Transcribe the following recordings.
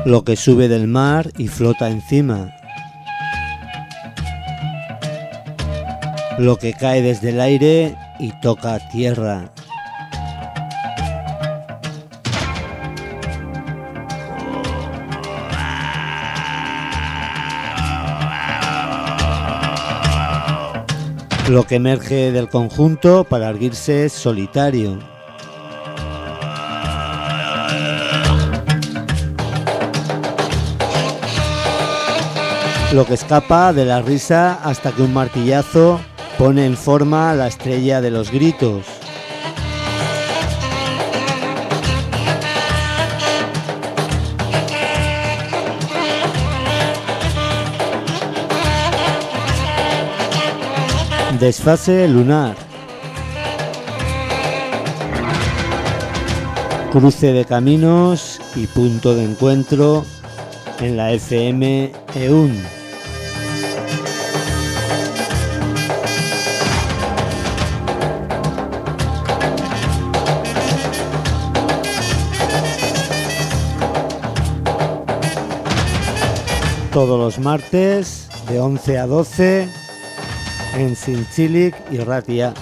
Lo que sube del mar y flota encima. Lo que cae desde el aire y toca tierra. Lo que emerge del conjunto para erguirse solitario. Lo que escapa de la risa hasta que un martillazo pone en forma la estrella de los gritos. Desfase lunar. Cruce de caminos y punto de encuentro en la FM EUN. Todos los martes de 11 a 12 en Zintzilik y Ratia.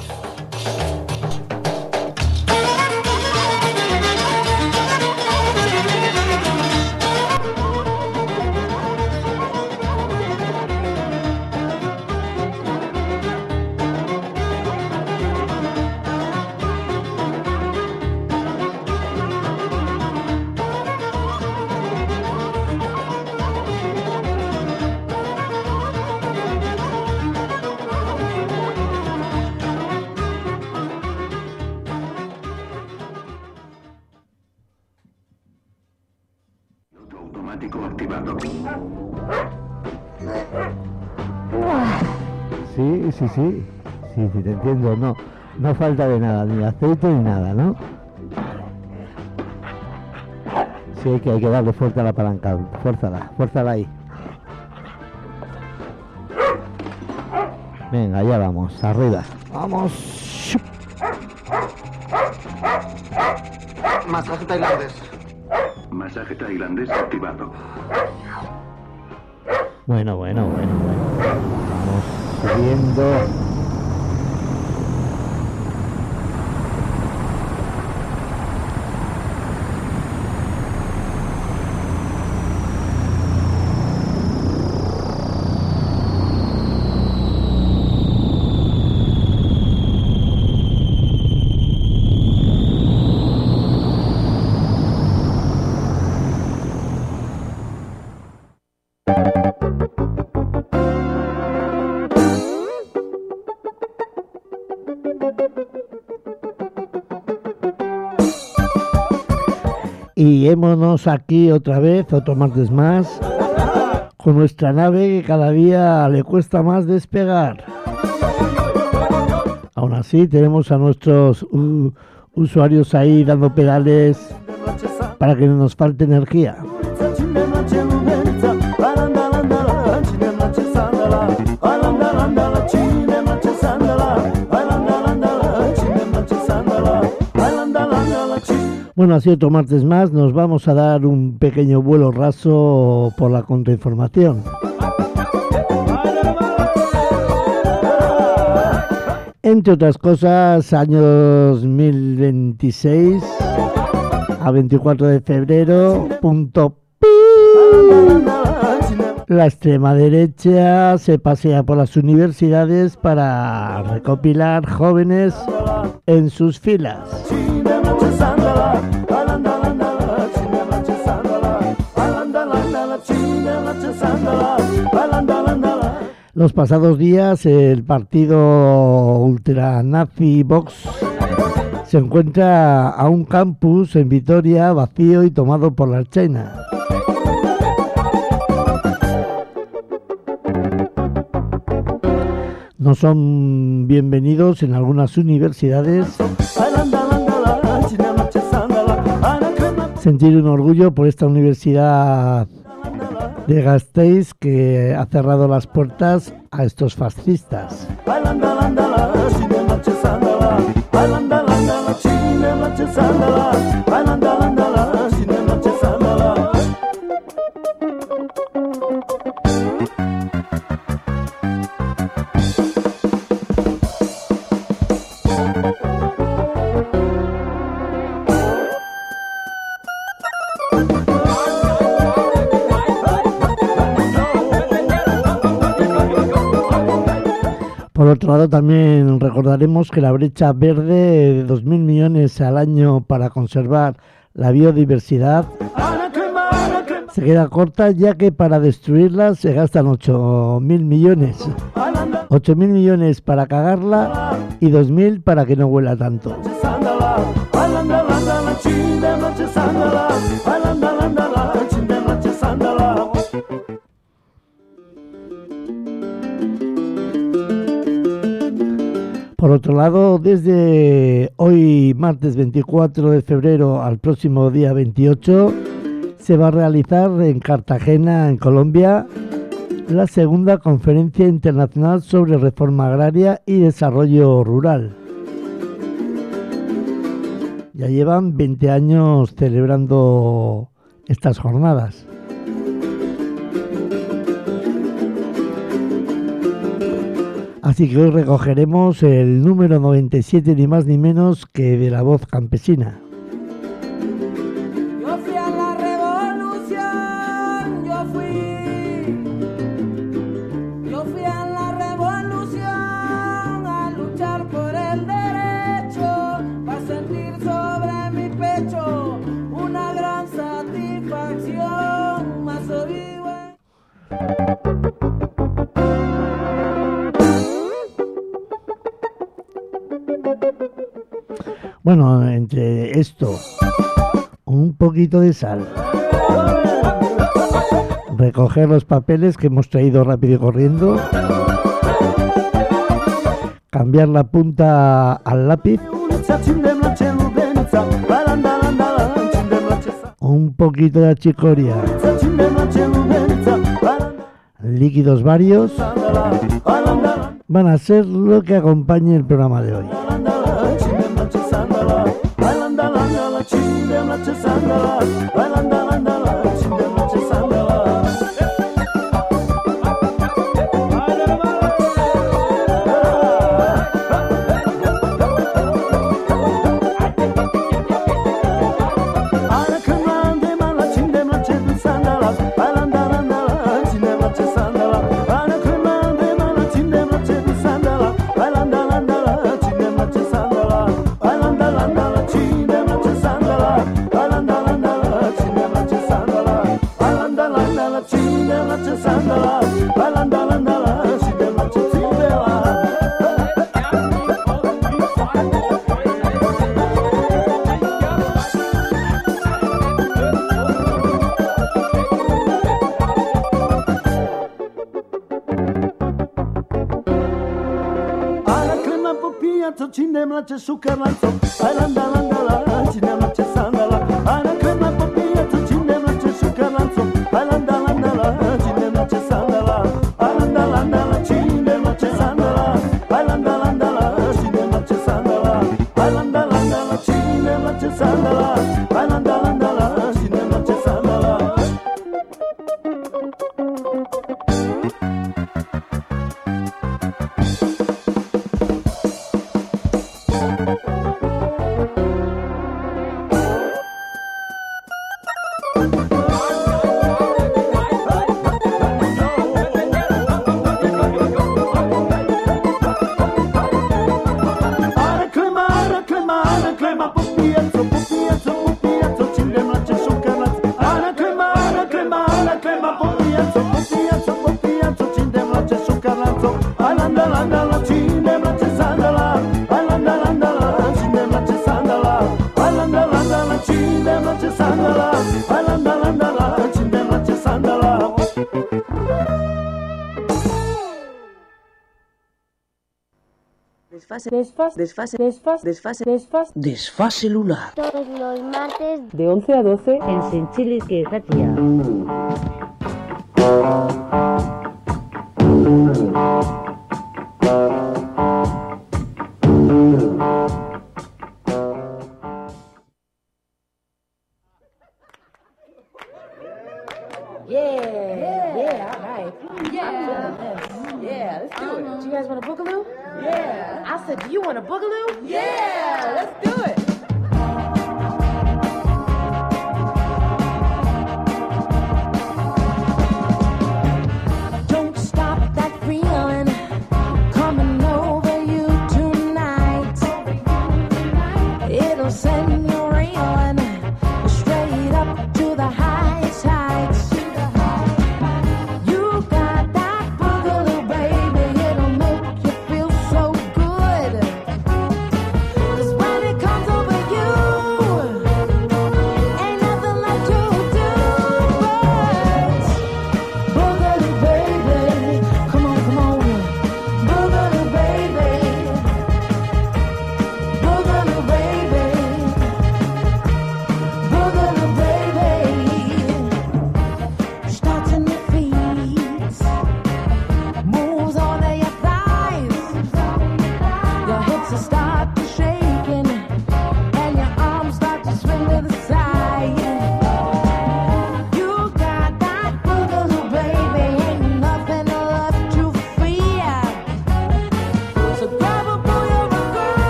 Sí, te entiendo, no falta de nada, ni aceite ni nada, ¿no? Sí, hay que darle fuerza a la palanca, fuérzala ahí. Venga, allá vamos, arriba, vamos. Masaje tailandés. Masaje tailandés activado. Bueno. Vamos subiendo. Y hémonos aquí otra vez, otro martes más, con nuestra nave que cada día le cuesta más despegar. Aún así tenemos a nuestros usuarios ahí dando pedales para que no nos falte energía. Bueno, así otro martes más, nos vamos a dar un pequeño vuelo raso por la contrainformación. Entre otras cosas, año 2026 a 24 de febrero, punto pi. La extrema derecha se pasea por las universidades para recopilar jóvenes en sus filas. Los pasados días el partido ultranazi Vox se encuentra a un campus en Vitoria vacío y tomado por la Ertzaina. No son bienvenidos en algunas universidades. Sentir un orgullo por esta universidad de Gasteiz que ha cerrado las puertas a estos fascistas. otro lado, también recordaremos que la brecha verde de 2.000 millones al año para conservar la biodiversidad se queda corta, ya que para destruirla se gastan 8.000 millones. 8.000 millones para cagarla y 2.000 para que no huela tanto. Por otro lado, desde hoy, martes 24 de febrero, al próximo día 28, se va a realizar en Cartagena, en Colombia, la segunda conferencia internacional sobre reforma agraria y desarrollo rural. Ya llevan 20 años celebrando estas jornadas. Así que hoy recogeremos el número 97, ni más ni menos que de La Voz Campesina. Yo fui a la revolución, yo fui a la revolución a luchar por el derecho, para sentir sobre mi pecho una gran satisfacción, más vivo. Bueno, entre esto, un poquito de sal, recoger los papeles que hemos traído rápido y corriendo, cambiar la punta al lápiz, un poquito de achicoria, líquidos varios, van a ser lo que acompañe el programa de hoy. Desfase lunar. Todos los martes de 11 a 12 en Sinchilis y Ratia. Let's do it. Do you guys want a boogaloo? Yeah. I said, do you want a boogaloo? Yeah. Let's do it. Don't stop that feeling coming over.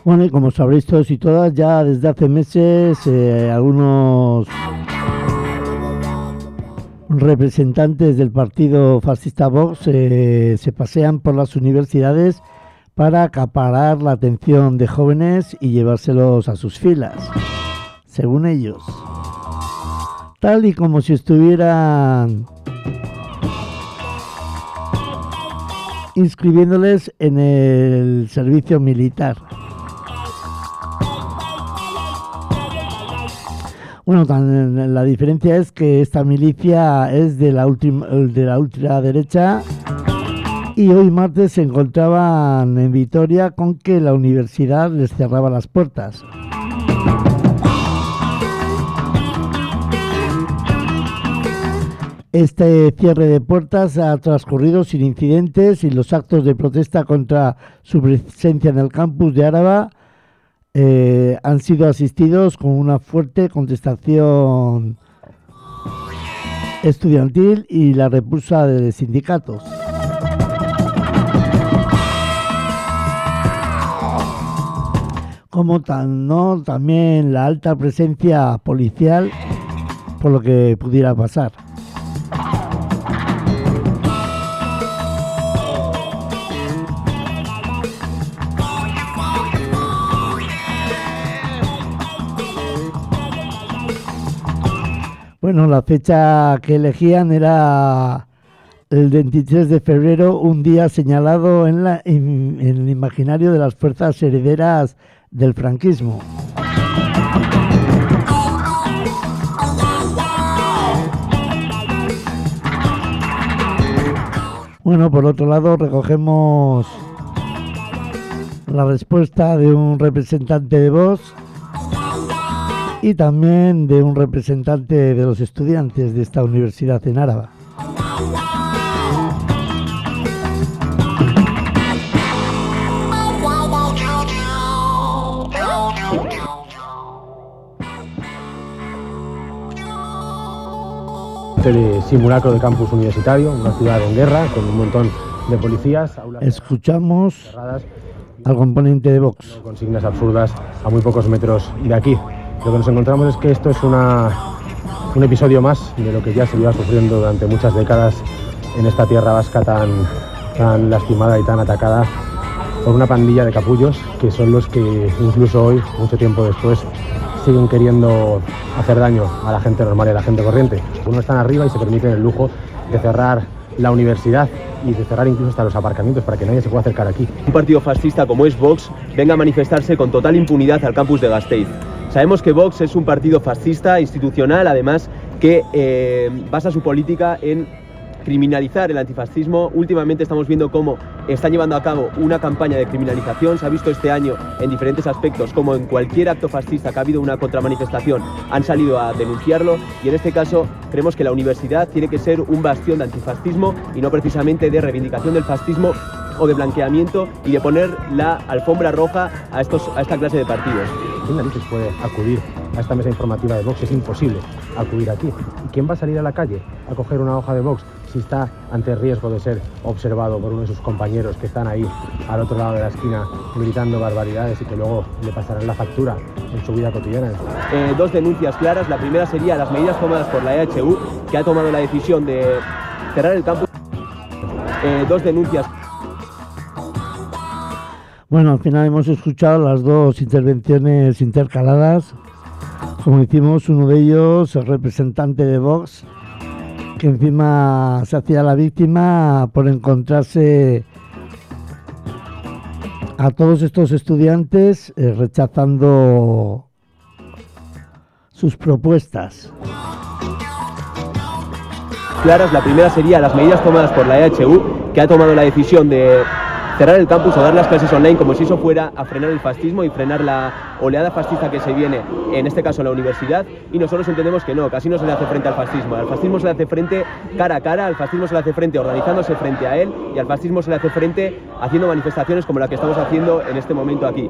Bueno, y como sabréis todos y todas, ya desde hace meses algunos representantes del partido fascista Vox se pasean por las universidades para acaparar la atención de jóvenes y llevárselos a sus filas, según ellos. Tal y como si estuvieran inscribiéndoles en el servicio militar. Bueno, la diferencia es que esta milicia es de la ultraderecha y hoy martes se encontraban en Vitoria con que la universidad les cerraba las puertas. Este cierre de puertas ha transcurrido sin incidentes y los actos de protesta contra su presencia en el campus de Áraba han sido asistidos con una fuerte contestación estudiantil y la repulsa de sindicatos. Como también la alta presencia policial por lo que pudiera pasar. Bueno, la fecha que elegían era el 23 de febrero, un día señalado en el imaginario de las fuerzas herederas del franquismo. Bueno, por otro lado, recogemos la respuesta de un representante de Vox y también de un representante de los estudiantes de esta universidad en Áraba. De simulacro de campus universitario, una ciudad en guerra con un montón de policías. Escuchamos al componente de Vox. Consignas absurdas a muy pocos metros de aquí. Lo que nos encontramos es que esto es un episodio más de lo que ya se lleva sufriendo durante muchas décadas en esta tierra vasca tan lastimada y tan atacada por una pandilla de capullos que son los que incluso hoy, mucho tiempo después, siguen queriendo hacer daño a la gente normal y a la gente corriente. Unos están arriba y se permiten el lujo de cerrar la universidad y de cerrar incluso hasta los aparcamientos para que nadie se pueda acercar aquí. Un partido fascista como es Vox venga a manifestarse con total impunidad al campus de Gasteiz. Sabemos que Vox es un partido fascista, institucional, además que basa su política en criminalizar el antifascismo. Últimamente estamos viendo cómo están llevando a cabo una campaña de criminalización. Se ha visto este año en diferentes aspectos como en cualquier acto fascista que ha habido una contramanifestación han salido a denunciarlo, y en este caso creemos que la universidad tiene que ser un bastión de antifascismo y no precisamente de reivindicación del fascismo o de blanqueamiento y de poner la alfombra roja a esta clase de partidos. ¿Quién narices puede acudir a esta mesa informativa de Vox? Es imposible acudir aquí. ¿Y quién va a salir a la calle a coger una hoja de Vox si está ante el riesgo de ser observado por uno de sus compañeros que están ahí al otro lado de la esquina gritando barbaridades y que luego le pasarán la factura en su vida cotidiana? Dos denuncias claras. La primera sería las medidas tomadas por la EHU, que ha tomado la decisión de cerrar el campus. Dos denuncias. Bueno, al final hemos escuchado las dos intervenciones intercaladas. Como decimos, uno de ellos, el representante de Vox, que encima se hacía la víctima por encontrarse a todos estos estudiantes rechazando sus propuestas. Claras, la primera sería las medidas tomadas por la EHU, que ha tomado la decisión de cerrar el campus o dar las clases online como si eso fuera a frenar el fascismo y frenar la oleada fascista que se viene, en este caso en la universidad, y nosotros entendemos que no, que así no se le hace frente al fascismo se le hace frente cara a cara, al fascismo se le hace frente organizándose frente a él y al fascismo se le hace frente haciendo manifestaciones como la que estamos haciendo en este momento aquí.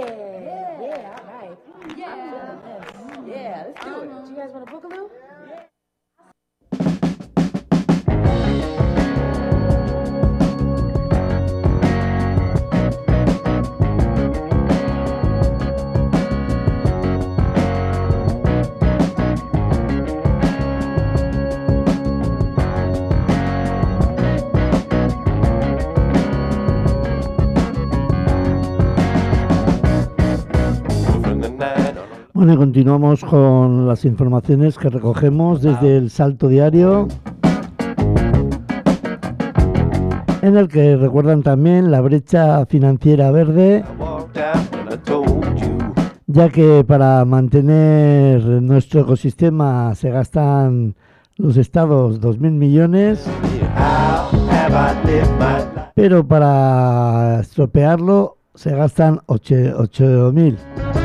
Yeah, all right. Yeah. I'm feeling this. Yeah, let's do it. Do you guys want a boogaloo? Bueno, y continuamos con las informaciones que recogemos desde el Salto Diario, en el que recuerdan también la brecha financiera verde, ya que para mantener nuestro ecosistema se gastan los estados 2.000 millones, pero para estropearlo se gastan 8.000.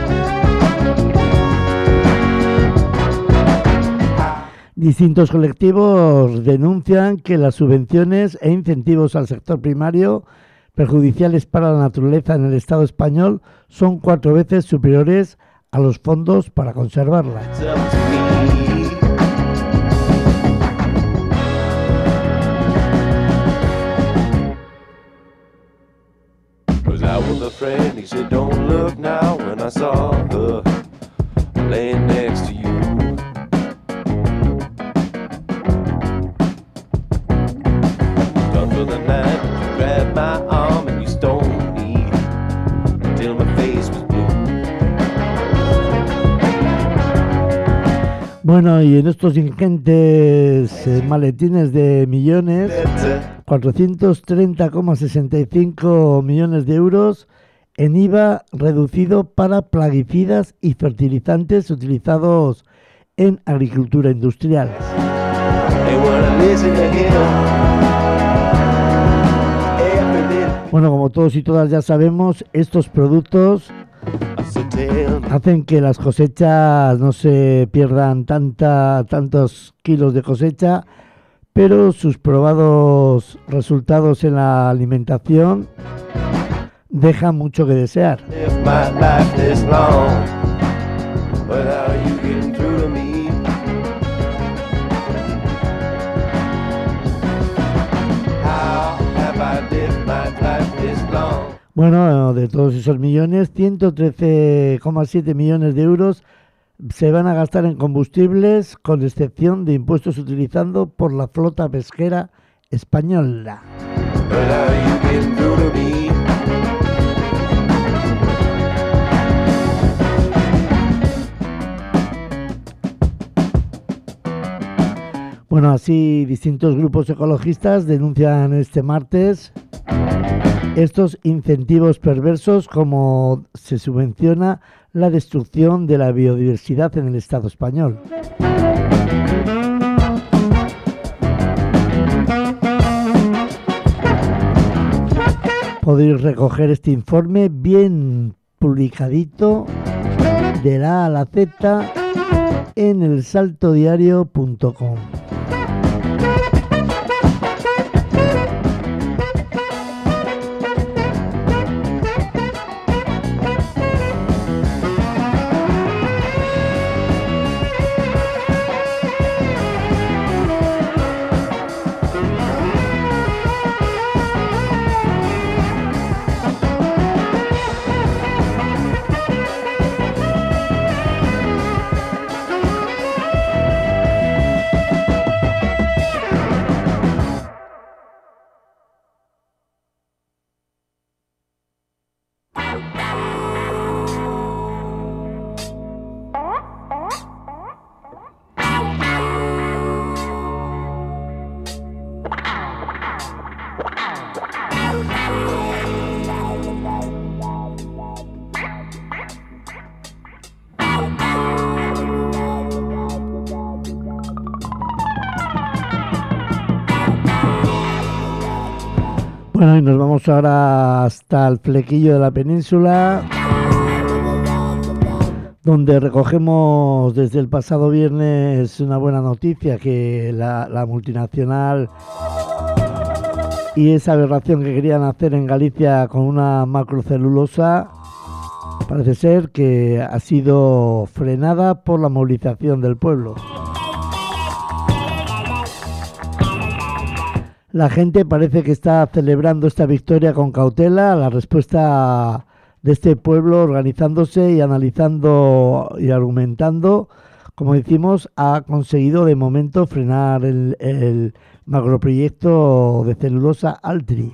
Distintos colectivos denuncian que las subvenciones e incentivos al sector primario, perjudiciales para la naturaleza en el Estado español, son 4 veces superiores a los fondos para conservarla. Bueno, y en estos ingentes maletines de millones, 430,65 millones de euros en IVA reducido para plaguicidas y fertilizantes utilizados en agricultura industrial. Bueno, como todos y todas ya sabemos, estos productos hacen que las cosechas no se pierdan tantos kilos de cosecha, pero sus probados resultados en la alimentación dejan mucho que desear. Bueno, de todos esos millones, 113,7 millones de euros se van a gastar en combustibles, con excepción de impuestos utilizados por la flota pesquera española. Bueno, así distintos grupos ecologistas denuncian este martes estos incentivos perversos, como se subvenciona la destrucción de la biodiversidad en el Estado español. Podéis recoger este informe bien publicadito de la A a la Z en elsaltodiario.com. Bueno, y nos vamos ahora hasta el flequillo de la península, donde recogemos desde el pasado viernes una buena noticia, que la multinacional y esa aberración que querían hacer en Galicia con una macrocelulosa Parece ser que ha sido frenada por la movilización del pueblo. La gente parece que está celebrando esta victoria con cautela. La respuesta de este pueblo, organizándose y analizando y argumentando, como decimos, ha conseguido de momento frenar el macroproyecto de celulosa Altri.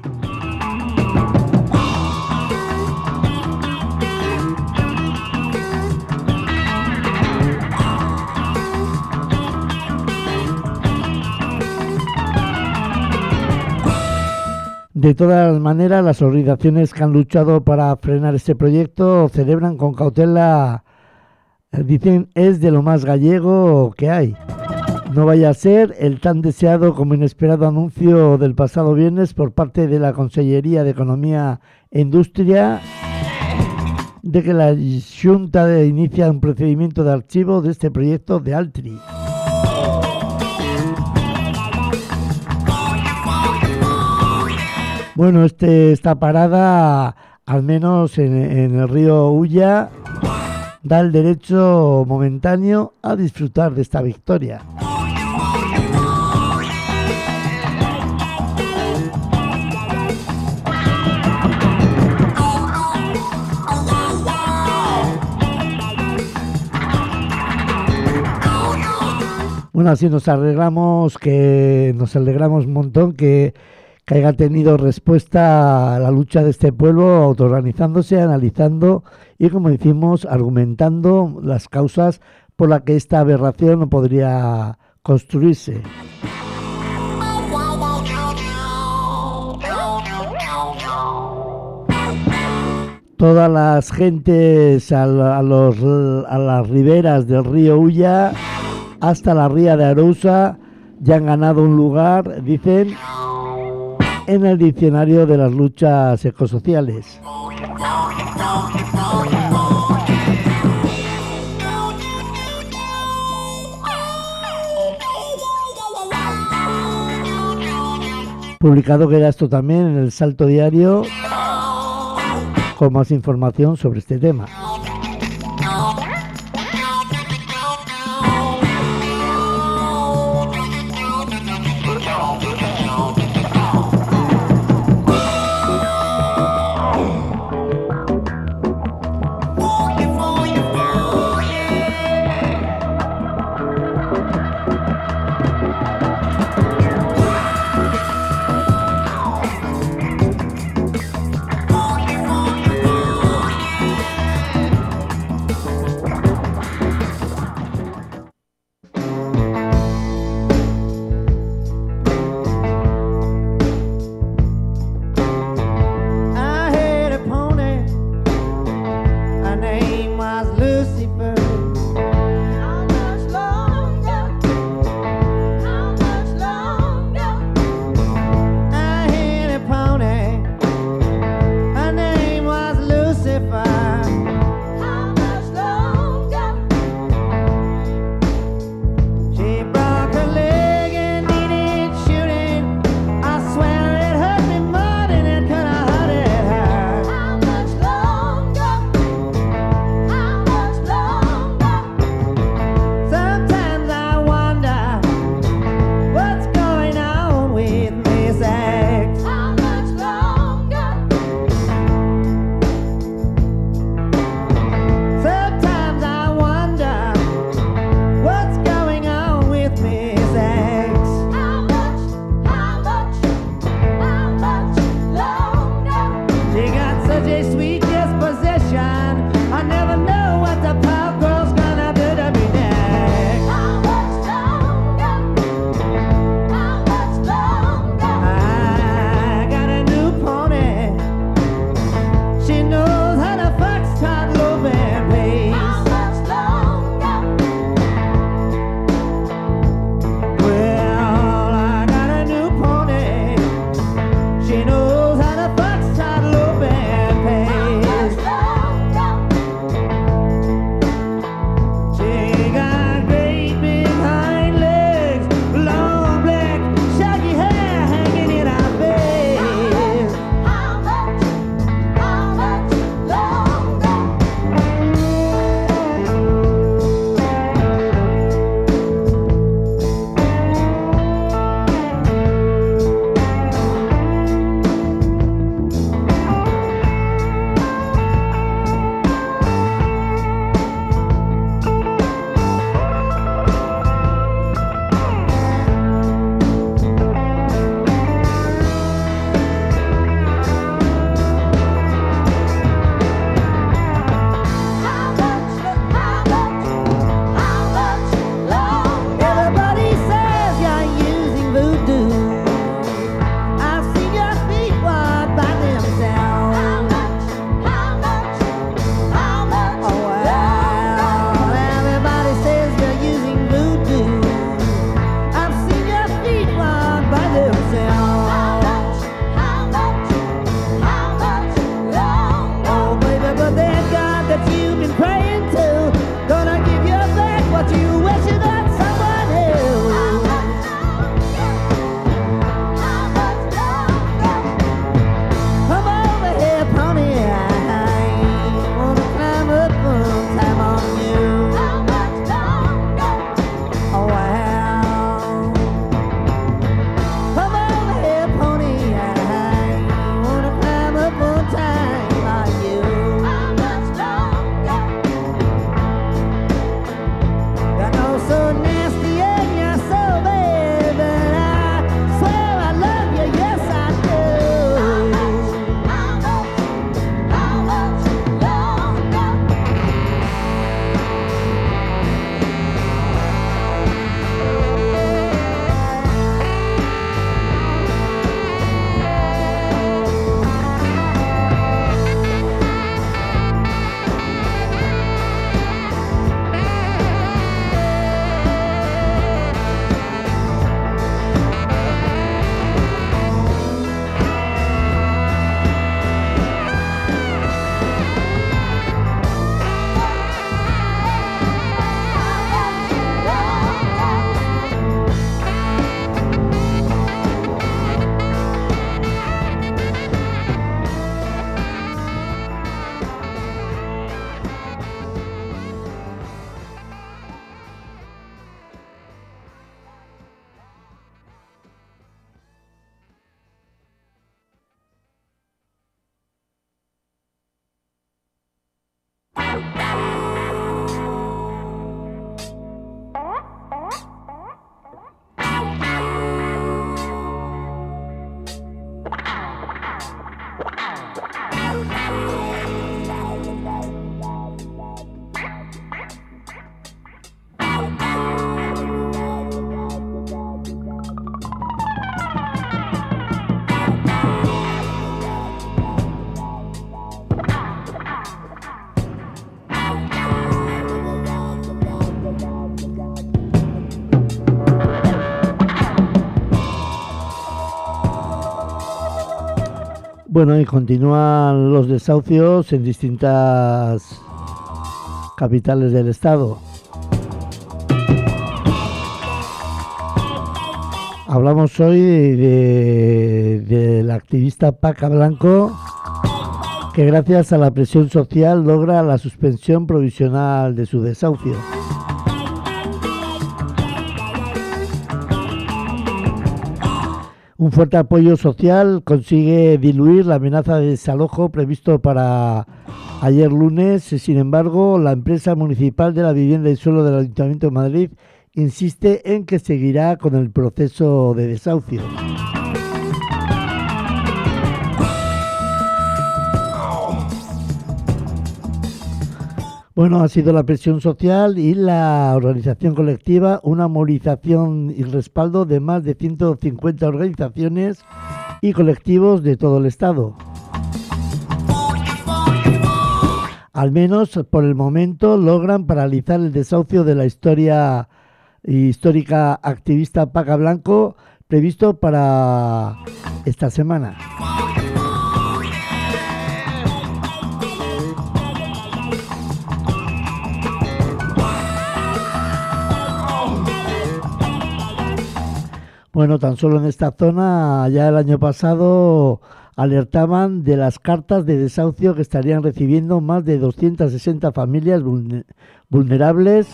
De todas maneras, las organizaciones que han luchado para frenar este proyecto celebran con cautela, dicen, es de lo más gallego que hay. No vaya a ser el tan deseado como inesperado anuncio del pasado viernes por parte de la Consellería de Economía e Industria de que la Xunta inicia un procedimiento de archivo de este proyecto de Altri. Bueno, esta parada, al menos en el río Ulla, da el derecho momentáneo a disfrutar de esta victoria. Bueno, así nos alegramos un montón que haya tenido respuesta a la lucha de este pueblo, autoorganizándose, analizando y, como decimos, argumentando las causas por las que esta aberración no podría construirse. Todas las gentes a las riberas del río Ulla hasta la ría de Arousa ya han ganado un lugar, dicen, en el diccionario de las luchas ecosociales. Publicado queda esto también en el Salto Diario con más información sobre este tema. Bueno, y continúan los desahucios en distintas capitales del estado. Hablamos hoy del activista Paca Blanco, que gracias a la presión social logra la suspensión provisional de su desahucio. Un fuerte apoyo social consigue diluir la amenaza de desalojo previsto para ayer lunes. Sin embargo, la empresa municipal de la vivienda y suelo del Ayuntamiento de Madrid insiste en que seguirá con el proceso de desahucio. Bueno, ha sido la presión social y la organización colectiva, una movilización y respaldo de más de 150 organizaciones y colectivos de todo el estado. Al menos por el momento logran paralizar el desahucio de la histórica activista Paca Blanco previsto para esta semana. Bueno, tan solo en esta zona, ya el año pasado alertaban de las cartas de desahucio que estarían recibiendo más de 260 familias vulnerables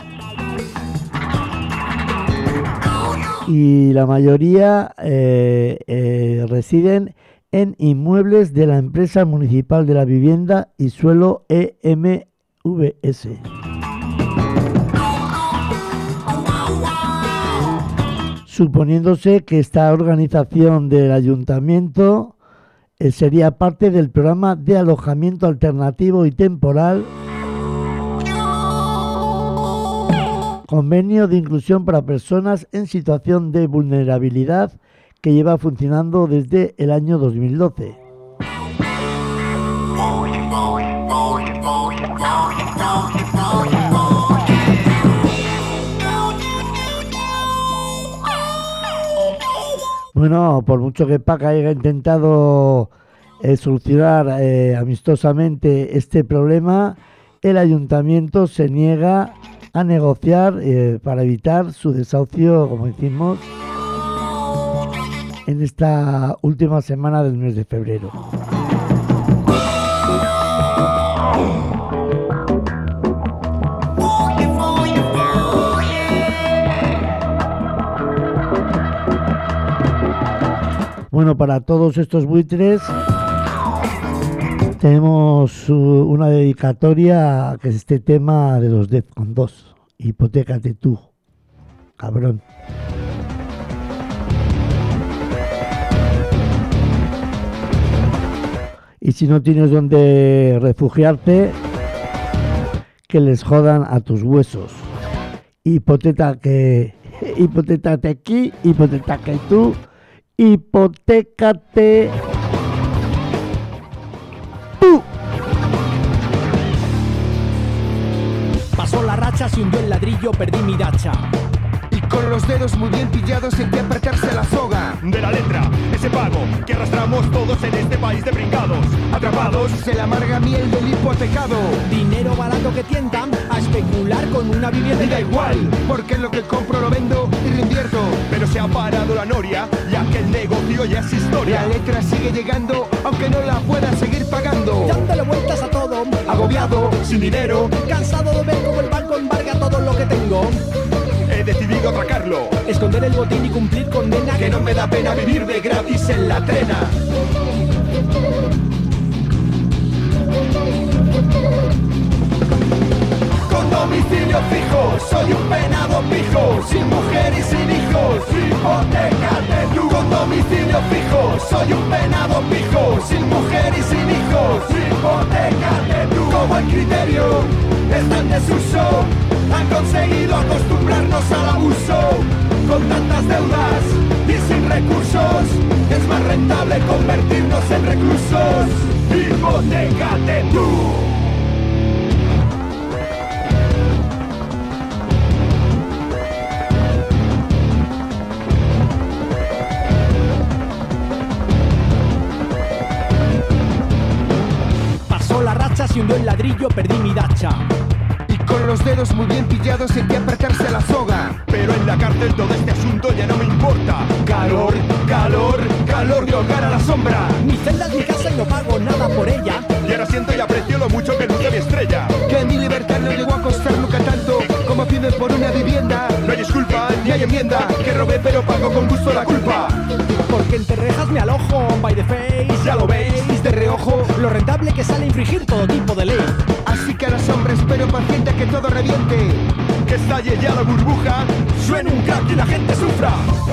y la mayoría residen en inmuebles de la empresa municipal de la vivienda y suelo EMVS. Suponiéndose que esta organización del ayuntamiento sería parte del programa de alojamiento alternativo y temporal, convenio de inclusión para personas en situación de vulnerabilidad que lleva funcionando desde el año 2012. Bueno, por mucho que Paca haya intentado solucionar amistosamente este problema, el ayuntamiento se niega a negociar para evitar su desahucio, como decimos, en esta última semana del mes de febrero. Bueno, para todos estos buitres tenemos una dedicatoria que es este tema de los Defcon 2. Hipotécate tú, cabrón. Y si no tienes donde refugiarte, que les jodan a tus huesos. Hipotécate aquí, hipotécate tú. Hipotécate tú. Pasó la racha, se hundió el ladrillo, perdí mi dacha. Y con los dedos muy bien pillados sentí apretarse la soga de la letra, ese pago que arrastramos todos en este país de brincados. Atrapados en la amarga miel del hipotecado. Dinero barato que tientan a especular con una vivienda. Y da igual, porque lo que compro lo vendo y reinvierto. Pero se ha parado la noria, ya que el negocio ya es historia. La letra sigue llegando, aunque no la pueda seguir pagando. Dándole vueltas a todo, agobiado, sin dinero, cansado de ver cómo el banco embarga todo lo que tengo. He decidido atracarlo, esconder el botín y cumplir condena. Que no me da pena vivir de gratis en la trena. Con domicilio fijo, soy un penado pijo, sin mujer y sin hijos. Hipotécate tú. Con domicilio fijo, soy un penado pijo, sin mujer y sin hijos. Hipotécate tú. Como el criterio está en desuso, han conseguido acostumbrarnos al abuso. Con tantas deudas y sin recursos, es más rentable convertirnos en reclusos. Hipotécate tú. ladrillo perdí mi dacha. Y con los dedos muy bien pillados hay que apretarse la soga. Pero en la cárcel todo este asunto ya no me importa. Calor, calor, calor de hogar a la sombra. Mi celda es mi casa y no pago nada por ella. Y ahora siento y aprecio lo mucho que luce mi estrella. Que mi libertad no llegó a costar nunca tanto como piden por una vivienda. No hay disculpa ni hay enmienda, que robé pero pago con gusto la culpa. Porque entre rejas me alojo, by the face. Ya lo veis de reojo lo rentable que sale infringir todo tipo de ley. Así que a la sombra espero paciente a que todo reviente. Que estalle ya la burbuja, suene un crack y la gente sufra.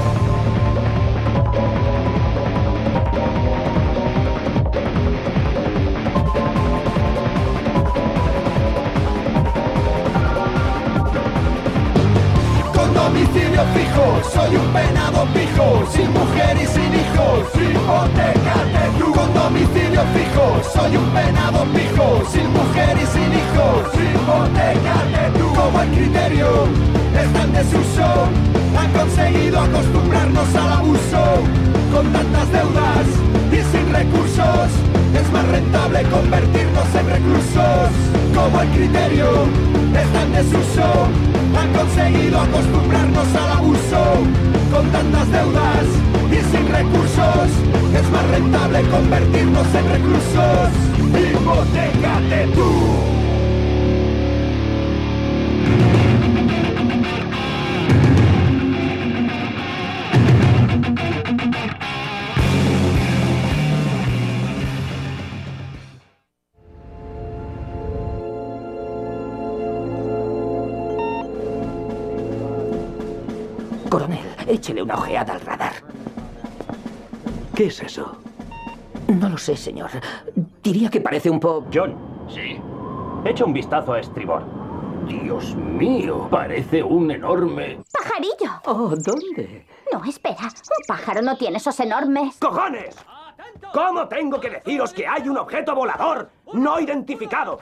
Con domicilio fijo, soy un penado pijo, sin mujer y sin hijos, hipotecate tú. Con domicilio fijo, soy un penado pijo, sin mujer y sin hijos, hipotecate tú. Como el criterio está en desuso, han conseguido acostumbrarnos al abuso. Con tantas deudas y sin recursos, es más rentable convertirnos en reclusos. Como el criterio está en desuso, han conseguido acostumbrarnos al abuso. Con tantas deudas y sin recursos, es más rentable convertirnos en reclusos. ¡Hipotecate tú! Coronel, échele una ojeada al radar. ¿Qué es eso? No lo sé, señor. Diría que parece un poco... John. Sí. Echa un vistazo a estribor. Dios mío, parece un enorme... ¡Pajarillo! Oh, ¿dónde? No, espera. Un pájaro no tiene esos enormes... ¡Cojones! ¿Cómo tengo que deciros que hay un objeto volador no identificado?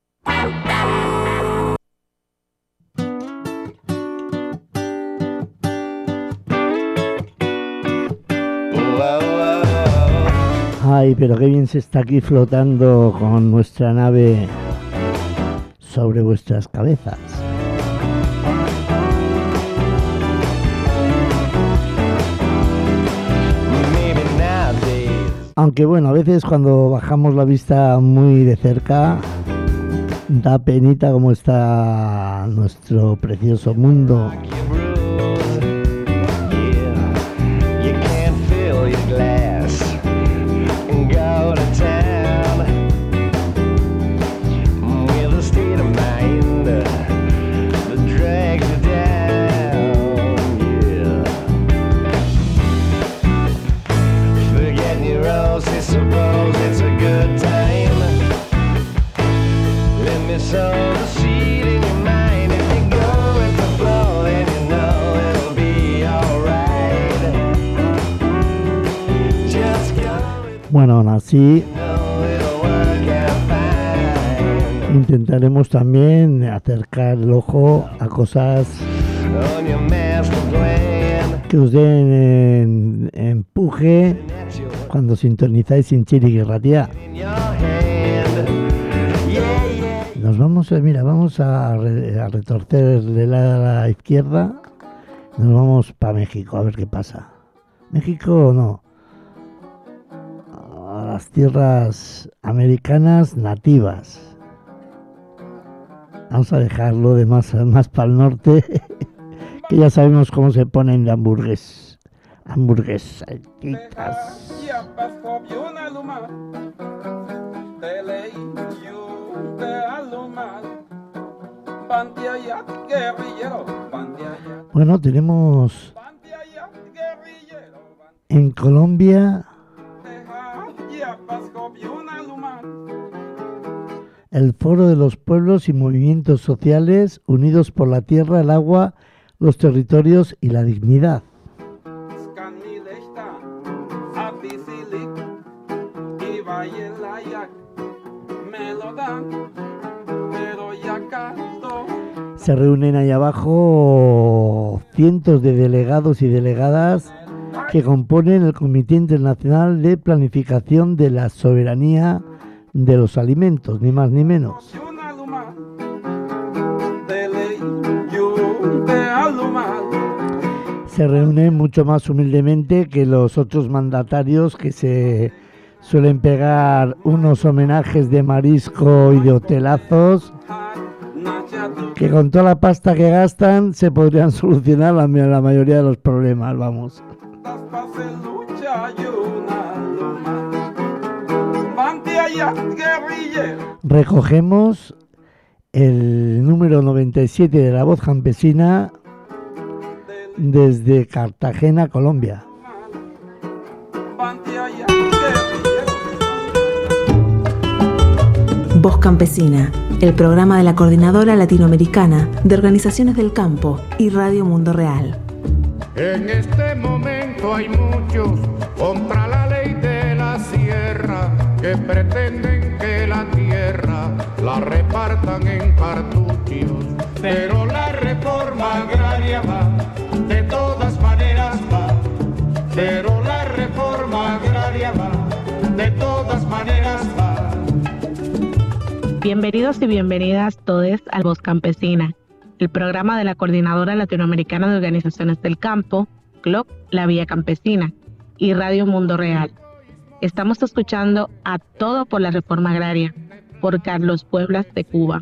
Ay, pero qué bien se está aquí flotando con nuestra nave sobre vuestras cabezas. Aunque bueno, a veces cuando bajamos la vista muy de cerca, da penita cómo está nuestro precioso mundo. Bueno, aún así intentaremos también acercar el ojo a cosas que os den empuje cuando sintonizáis Sin Chili y Ratia. Nos vamos, mira, vamos a retorcer de la izquierda, nos vamos para México a ver qué pasa. México no. A las tierras americanas nativas. Vamos a dejarlo de más para el norte, que ya sabemos cómo se ponen de hamburguesas. Bueno, tenemos en Colombia el Foro de los Pueblos y Movimientos Sociales Unidos por la Tierra, el Agua, los Territorios y la Dignidad. Se reúnen ahí abajo cientos de delegados y delegadas que componen el Comité Internacional de Planificación de la Soberanía de los alimentos, ni más ni menos. Se reúne mucho más humildemente que los otros mandatarios que se suelen pegar unos homenajes de marisco y de hotelazos que con toda la pasta que gastan se podrían solucionar la mayoría de los problemas, vamos. Recogemos el número 97 de La Voz Campesina desde Cartagena, Colombia. Voz Campesina, el programa de la Coordinadora Latinoamericana de Organizaciones del Campo y Radio Mundo Real. En este momento hay muchos contra la ley de la sierra que pretenden que la tierra la repartan en cartuchos, pero la reforma agraria va, de todas maneras va, pero la reforma agraria va, de todas maneras va. Bienvenidos y bienvenidas todos a Voz Campesina, el programa de la Coordinadora Latinoamericana de Organizaciones del Campo, CLOC, La Vía Campesina y Radio Mundo Real. Estamos escuchando A Todo por la Reforma Agraria, por Carlos Pueblas de Cuba.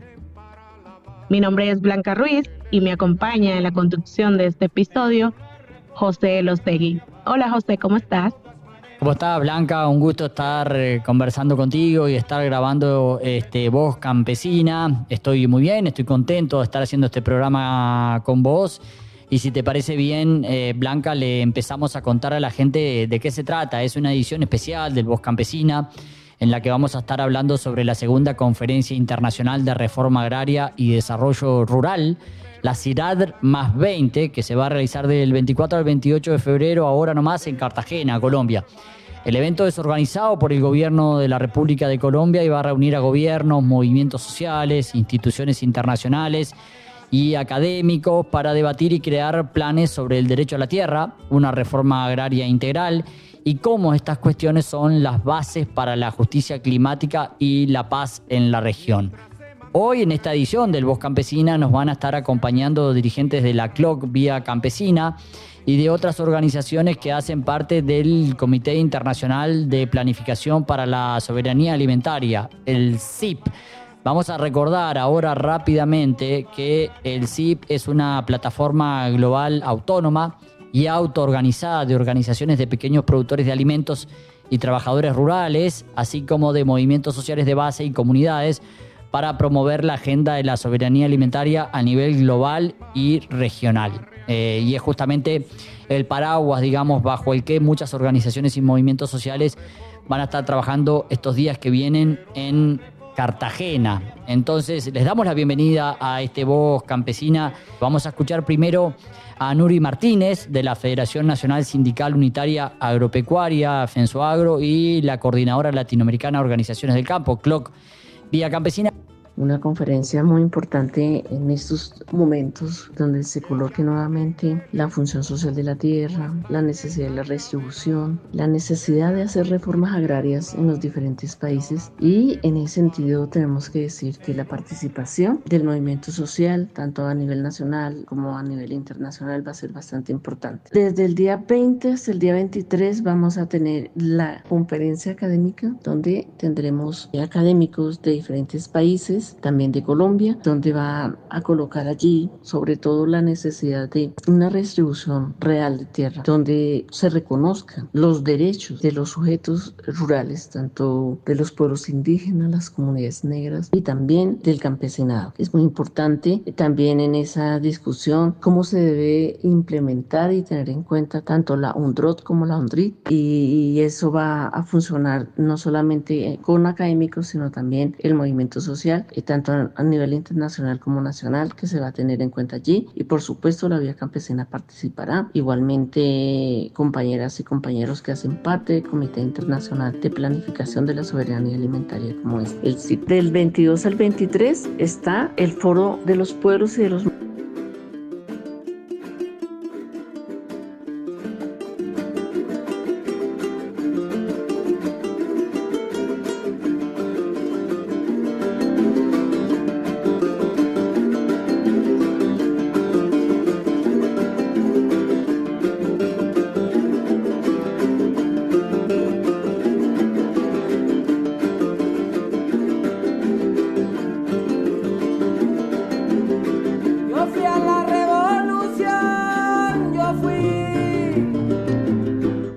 Mi nombre es Blanca Ruiz y me acompaña en la conducción de este episodio José Elostegui. Hola José, ¿cómo estás? ¿Cómo estás, Blanca? Un gusto estar conversando contigo y estar grabando Voz Campesina. Estoy muy bien, estoy contento de estar haciendo este programa con vos. Y si te parece bien, Blanca, le empezamos a contar a la gente de qué se trata. Es una edición especial del Voz Campesina en la que vamos a estar hablando sobre la segunda Conferencia Internacional de Reforma Agraria y Desarrollo Rural, la CIRAD más 20, que se va a realizar del 24 al 28 de febrero, ahora nomás, en Cartagena, Colombia. El evento es organizado por el Gobierno de la República de Colombia y va a reunir a gobiernos, movimientos sociales, instituciones internacionales y académicos para debatir y crear planes sobre el derecho a la tierra, una reforma agraria integral y cómo estas cuestiones son las bases para la justicia climática y la paz en la región. Hoy en esta edición del Voz Campesina nos van a estar acompañando dirigentes de la CLOC Vía Campesina y de otras organizaciones que hacen parte del Comité Internacional de Planificación para la Soberanía Alimentaria, el CIP. Vamos a recordar ahora rápidamente que el CIP es una plataforma global autónoma y autoorganizada de organizaciones de pequeños productores de alimentos y trabajadores rurales, así como de movimientos sociales de base y comunidades, para promover la agenda de la soberanía alimentaria a nivel global y regional. Y es justamente el paraguas, digamos, bajo el que muchas organizaciones y movimientos sociales van a estar trabajando estos días que vienen en Cartagena. Entonces, les damos la bienvenida a este Voz Campesina. Vamos a escuchar primero a Nuri Martínez, de la Federación Nacional Sindical Unitaria Agropecuaria, FENSOAGRO, y la Coordinadora Latinoamericana de Organizaciones del Campo, CLOC Vía Campesina. Una conferencia muy importante en estos momentos donde se coloque nuevamente la función social de la tierra, la necesidad de la redistribución, la necesidad de hacer reformas agrarias en los diferentes países, y en ese sentido tenemos que decir que la participación del movimiento social, tanto a nivel nacional como a nivel internacional, va a ser bastante importante. Desde el día 20 hasta el día 23 vamos a tener la conferencia académica, donde tendremos académicos de diferentes países, también de Colombia, donde va a colocar allí sobre todo la necesidad de una redistribución real de tierra, donde se reconozcan los derechos de los sujetos rurales, tanto de los pueblos indígenas, las comunidades negras y también del campesinado. Es muy importante también en esa discusión cómo se debe implementar y tener en cuenta tanto la UNDROT como la UNDRIT, y eso va a funcionar no solamente con académicos, sino también el movimiento social, tanto a nivel internacional como nacional, que se va a tener en cuenta allí, y por supuesto la Vía Campesina participará, igualmente compañeras y compañeros que hacen parte del Comité Internacional de Planificación de la Soberanía Alimentaria, como es el CIP. Del 22 al 23 está el Foro de los Pueblos y de los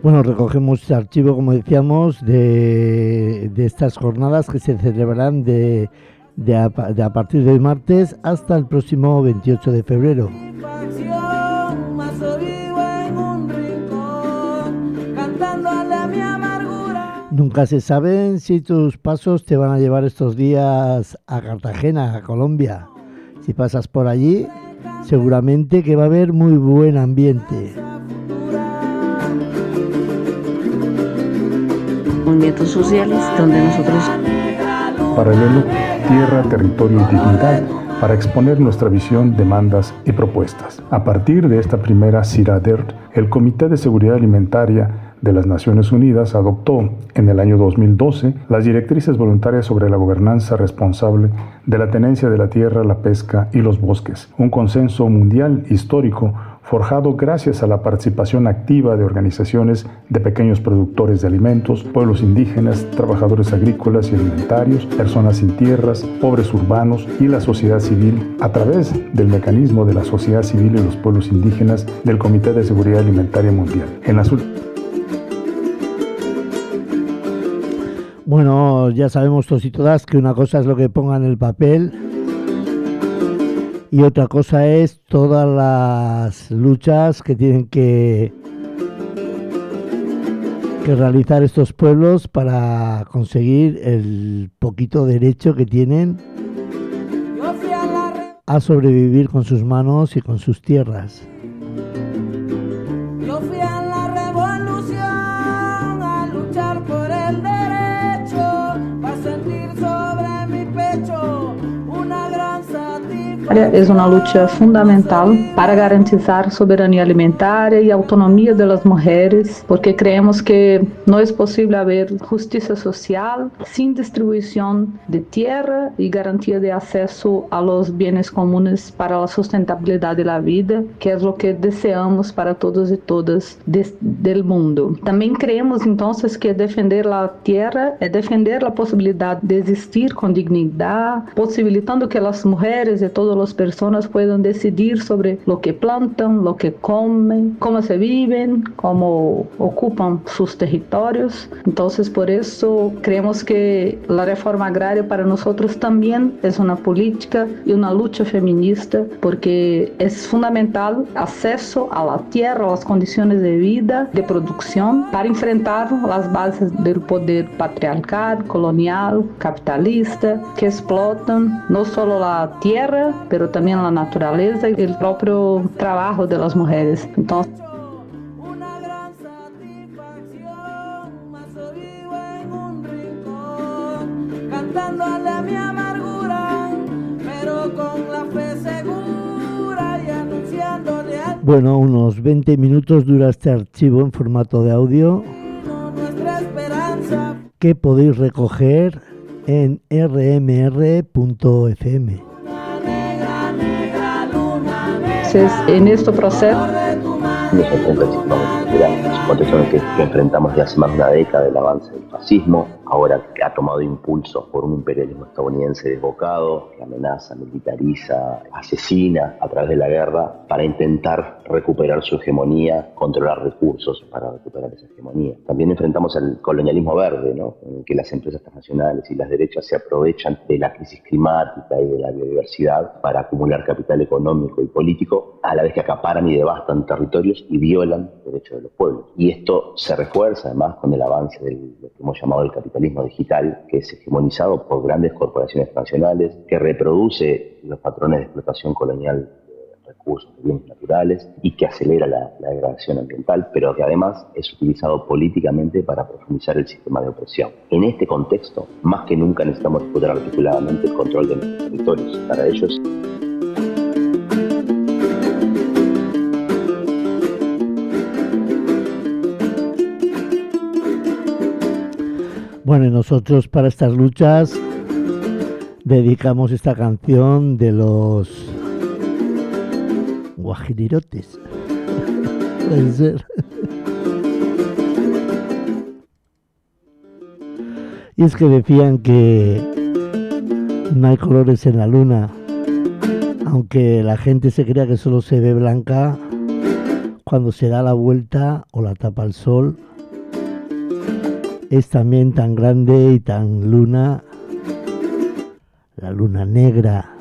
Bueno, recogemos este archivo, como decíamos, de estas jornadas que se celebrarán de a partir de hoy martes hasta el próximo 28 de febrero. Nunca se sabe si tus pasos te van a llevar estos días a Cartagena, a Colombia. Si pasas por allí, seguramente que va a haber muy buen ambiente. Movimientos sociales donde nosotros... Paralelo, tierra, territorio y dignidad, para exponer nuestra visión, demandas y propuestas. A partir de esta primera CIRADERT, el Comité de Seguridad Alimentaria de las Naciones Unidas adoptó en el año 2012 las directrices voluntarias sobre la gobernanza responsable de la tenencia de la tierra, la pesca y los bosques, un consenso mundial histórico forjado gracias a la participación activa de organizaciones de pequeños productores de alimentos, pueblos indígenas, trabajadores agrícolas y alimentarios, personas sin tierras, pobres urbanos y la sociedad civil a través del mecanismo de la sociedad civil y los pueblos indígenas del Comité de Seguridad Alimentaria Mundial. Bueno, ya sabemos todos y todas que una cosa es lo que ponga en el papel y otra cosa es todas las luchas que tienen que realizar estos pueblos para conseguir el poquito derecho que tienen a sobrevivir con sus manos y con sus tierras. Yo fui a la revolución a luchar por el derecho, para sentir sobre mi pecho una gran satisfacción. Es una lucha fundamental para garantizar soberanía alimentaria y autonomía de las mujeres, porque creemos que no es posible haber justicia social sin distribución de tierra y garantía de acceso a los bienes comunes para la sustentabilidad de la vida, que es lo que deseamos para todos y todas del mundo. También creemos entonces que defender la tierra es defender la posibilidad de existir con dignidad, posibilitando que las mujeres y todas las personas puedan decidir sobre lo que plantan, lo que comen, cómo se viven, cómo ocupan sus territorios. Entonces, por eso creemos que la reforma agraria para nosotros también es una política y una lucha feminista, porque es fundamental acceso a la tierra, a las condiciones de vida, de producción, para enfrentar las bases del poder patriarcal, colonial, capitalista, que explotan no solo la tierra, pero también la naturaleza y el propio trabajo de las mujeres. Entonces, cantándole a mi amargura, pero con la fe segura y anunciándole a Bueno, unos 20 minutos dura este archivo en formato de audio que podéis recoger en rmr.fm. en este proceso Nos enfrentamos es un contexto en el que enfrentamos de hace más de una década el avance del fascismo, ahora que ha tomado impulso por un imperialismo estadounidense desbocado, que amenaza, militariza, asesina a través de la guerra para intentar recuperar su hegemonía, controlar recursos para recuperar esa hegemonía. También enfrentamos al colonialismo verde, ¿no? En el que las empresas transnacionales y las derechas se aprovechan de la crisis climática y de la biodiversidad para acumular capital económico y político, a la vez que acaparan y devastan territorios y violan derechos de los pueblos. Y esto se refuerza además con el avance de lo que hemos llamado el capitalismo digital, que es hegemonizado por grandes corporaciones transnacionales, que reproduce los patrones de explotación colonial de recursos, de bienes naturales, y que acelera la degradación ambiental, pero que además es utilizado políticamente para profundizar el sistema de opresión. En este contexto, más que nunca necesitamos disputar articuladamente el control de nuestros territorios. Para ellos, Bueno, y nosotros para estas luchas dedicamos esta canción de los guajirirotes. Puede ser. Y es que decían que no hay colores en la luna, aunque la gente se crea que solo se ve blanca cuando se da la vuelta o la tapa el sol es también tan grande y tan luna, la luna negra.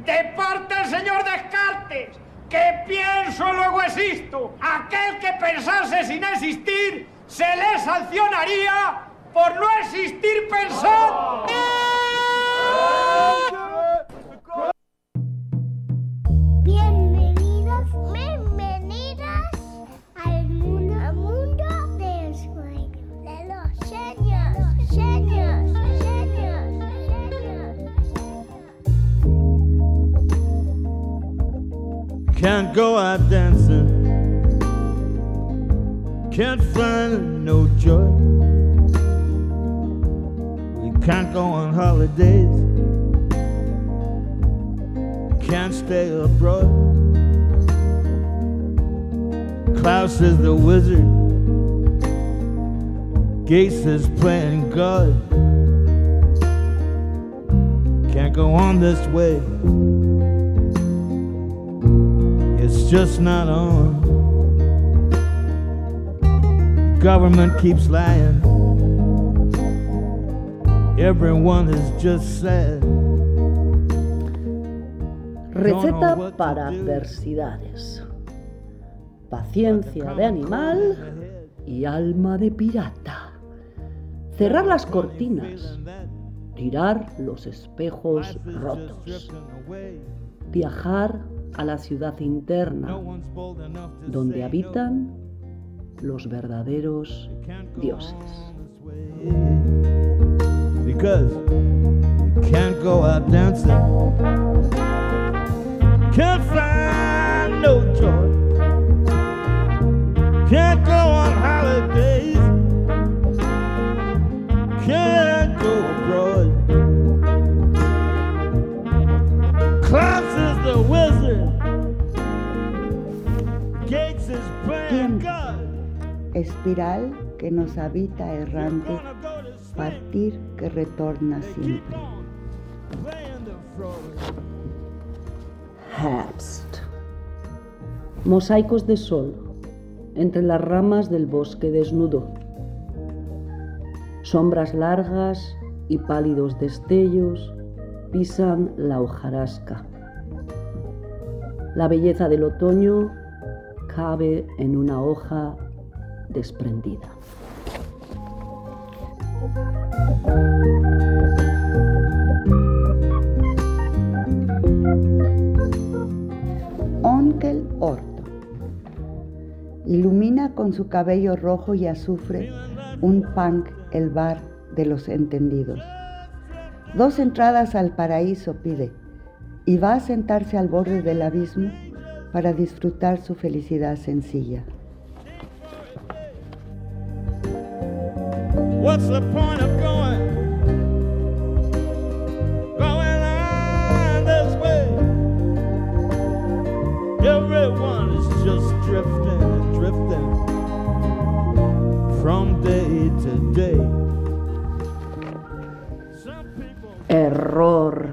De parte del señor Descartes, que pienso luego existo. Aquel que pensase sin existir, se le sancionaría por no existir pensar. Bienvenidas al mundo del sueño, de los sueños. Can't go out dancing, can't find no joy. We can't go on holidays, can't stay abroad. Klaus is the wizard, Gates is playing God. Can't go on this way, it's just not on. The government keeps lying, everyone is just sad. Receta para adversidades: paciencia de animal y alma de pirata. Cerrar las cortinas, tirar los espejos rotos, viajar a la ciudad interna, donde habitan los verdaderos dioses. Because you can't go out dancing, can't find no joy, can't go on holidays, can't go abroad. Klaus is the wizard, Gates is playing God. Espiral que nos habita errante, partir que retorna siempre. Herbst. Mosaicos de sol entre las ramas del bosque desnudo. Sombras largas y pálidos destellos pisan la hojarasca. La belleza del otoño cabe en una hoja desprendida. Onkel Orto ilumina con su cabello rojo y azufre un punk el bar de los entendidos. 2 entradas al paraíso pide y va a sentarse al borde del abismo para disfrutar su felicidad sencilla. What's the point of going on this way? Everyone is just drifting and drifting from day to day. Error.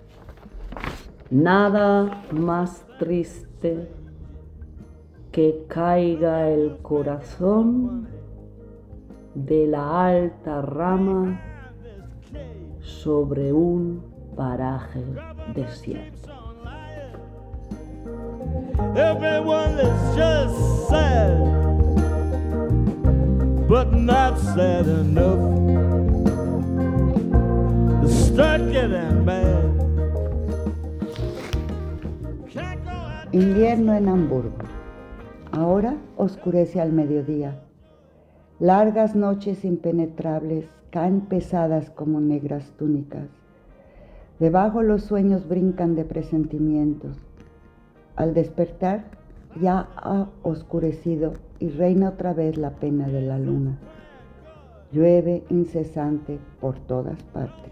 Nada más triste que caiga el corazón de la alta rama sobre un paraje desierto. Everyone is just sad, but not sad enough to start getting mad. Invierno en Hamburgo. Ahora oscurece al mediodía. Largas noches impenetrables caen pesadas como negras túnicas. Debajo los sueños brincan de presentimientos. Al despertar ya ha oscurecido y reina otra vez la pena de la luna. Llueve incesante por todas partes.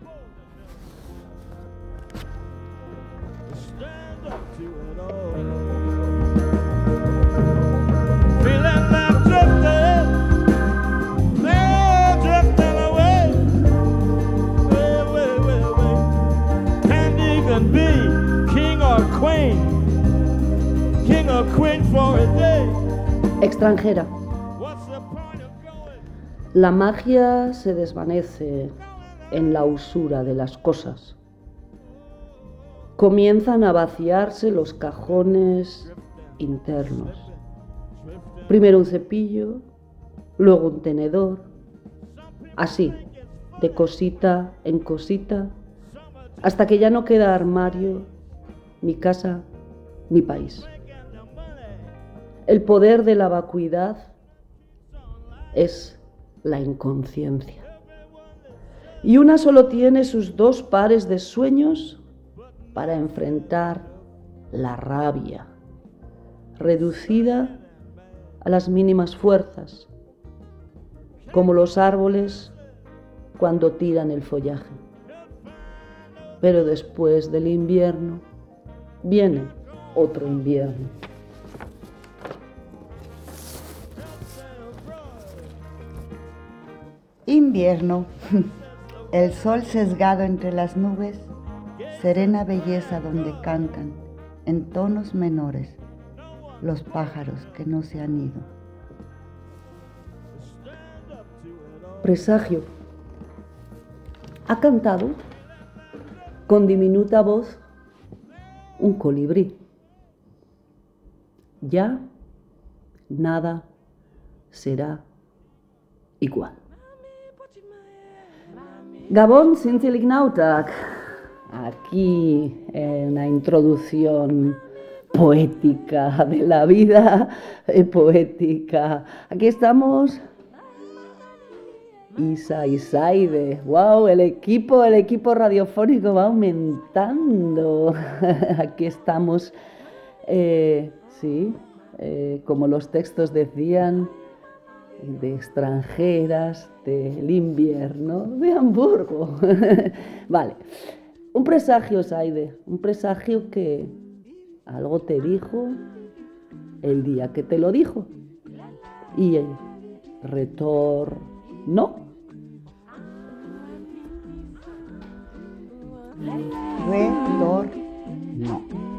Extranjera. La magia se desvanece en la usura de las cosas. comienzan a vaciarse los cajones internos. Primero un cepillo, luego un tenedor, así, de cosita en cosita, hasta que ya no queda armario, ni casa, ni país. El poder de la vacuidad es la inconsciencia. Y una solo tiene sus dos pares de sueños para enfrentar la rabia, reducida a las mínimas fuerzas, como los árboles cuando tiran el follaje. Pero después del invierno viene otro invierno. Invierno, el sol sesgado entre las nubes, serena belleza donde cantan, en tonos menores, los pájaros que no se han ido. Presagio. Ha cantado con diminuta voz un colibrí. Ya nada será igual. Gabón Sintilignautak. Aquí una introducción poética de la vida, poética. Aquí estamos. Isa Isaide, wow, el equipo radiofónico va aumentando. Aquí estamos, como los textos decían, de extranjeras, del invierno, de Hamburgo. Vale, un presagio, Saide, un presagio que algo te dijo el día que te lo dijo. Y el retorno. Retorno.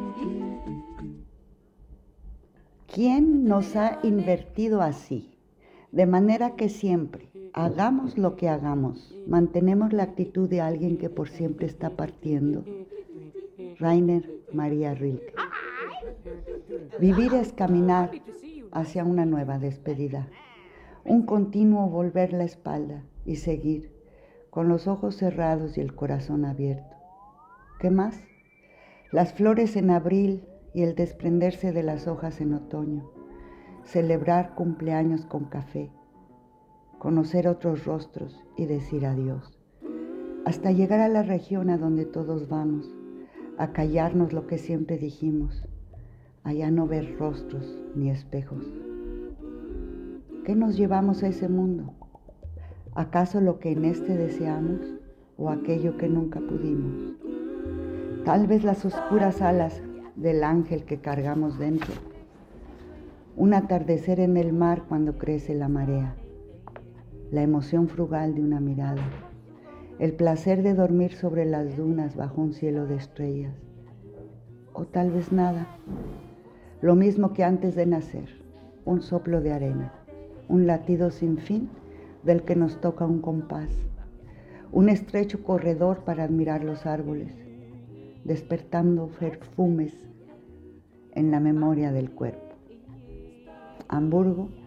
¿Quién nos ha invertido así? De manera que siempre, hagamos lo que hagamos, mantenemos la actitud de alguien que por siempre está partiendo. Rainer Maria Rilke. Vivir es caminar hacia una nueva despedida, un continuo volver la espalda y seguir, con los ojos cerrados y el corazón abierto. ¿Qué más? Las flores en abril y el desprenderse de las hojas en otoño. Celebrar cumpleaños con café, conocer otros rostros y decir adiós, hasta llegar a la región a donde todos vamos, a callarnos lo que siempre dijimos, a ya no ver rostros ni espejos. ¿Qué nos llevamos a ese mundo? ¿Acaso lo que en este deseamos o aquello que nunca pudimos? Tal vez las oscuras alas del ángel que cargamos dentro. Un atardecer en el mar cuando crece la marea. La emoción frugal de una mirada. El placer de dormir sobre las dunas bajo un cielo de estrellas. O tal vez nada. Lo mismo que antes de nacer. Un soplo de arena. Un latido sin fin del que nos toca un compás. Un estrecho corredor para admirar los árboles. Despertando perfumes en la memoria del cuerpo. Hamburgo,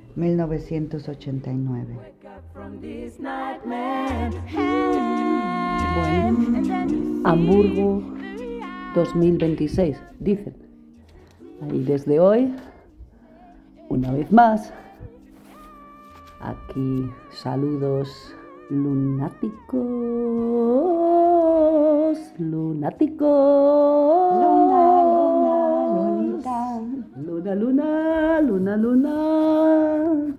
1989. Bueno, Hamburgo 2026, dicen. Y desde hoy, una vez más, aquí saludos lunáticos, luna, luna.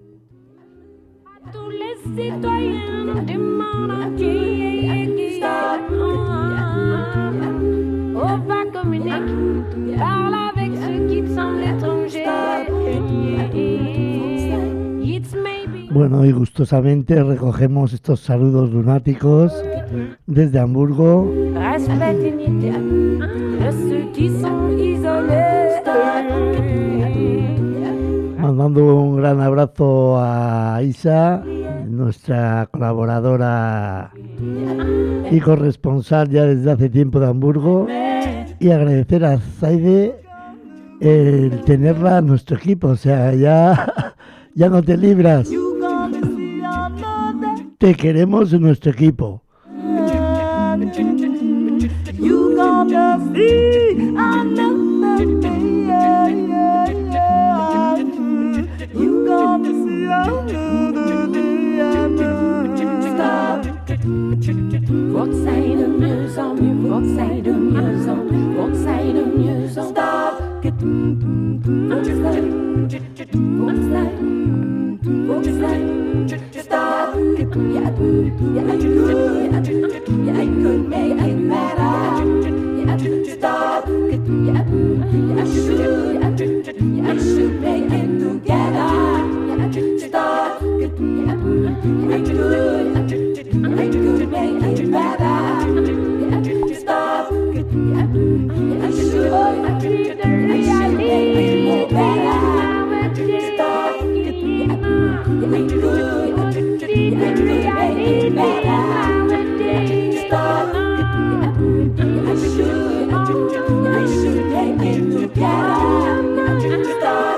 Tous les citoyens du monde entier qui on va communiquer, parle avec ceux qui te semblent étrangers. Bueno, y gustosamente recogemos estos saludos lunáticos desde Hamburgo. Respect dignité de ceux qui sont isolés. Más mando un gran abrazo a Isa, nuestra colaboradora y corresponsal ya desde hace tiempo de Hamburgo, y agradecer a Zaide el tenerla en nuestro equipo, o sea, ya no te libras. Te queremos en nuestro equipo. You gonna see another day, yeah, yeah, yeah. You gonna see another day, Stop. Folk sier det mye som you, folk sier det mye som, folk sier det mye som. Stop. Folk sier, stop. Jeg kunne make it better. Stop. I should make it together. Stop. I could make it better. Stop. I should make it more better. Stop. I should make it together. Stop.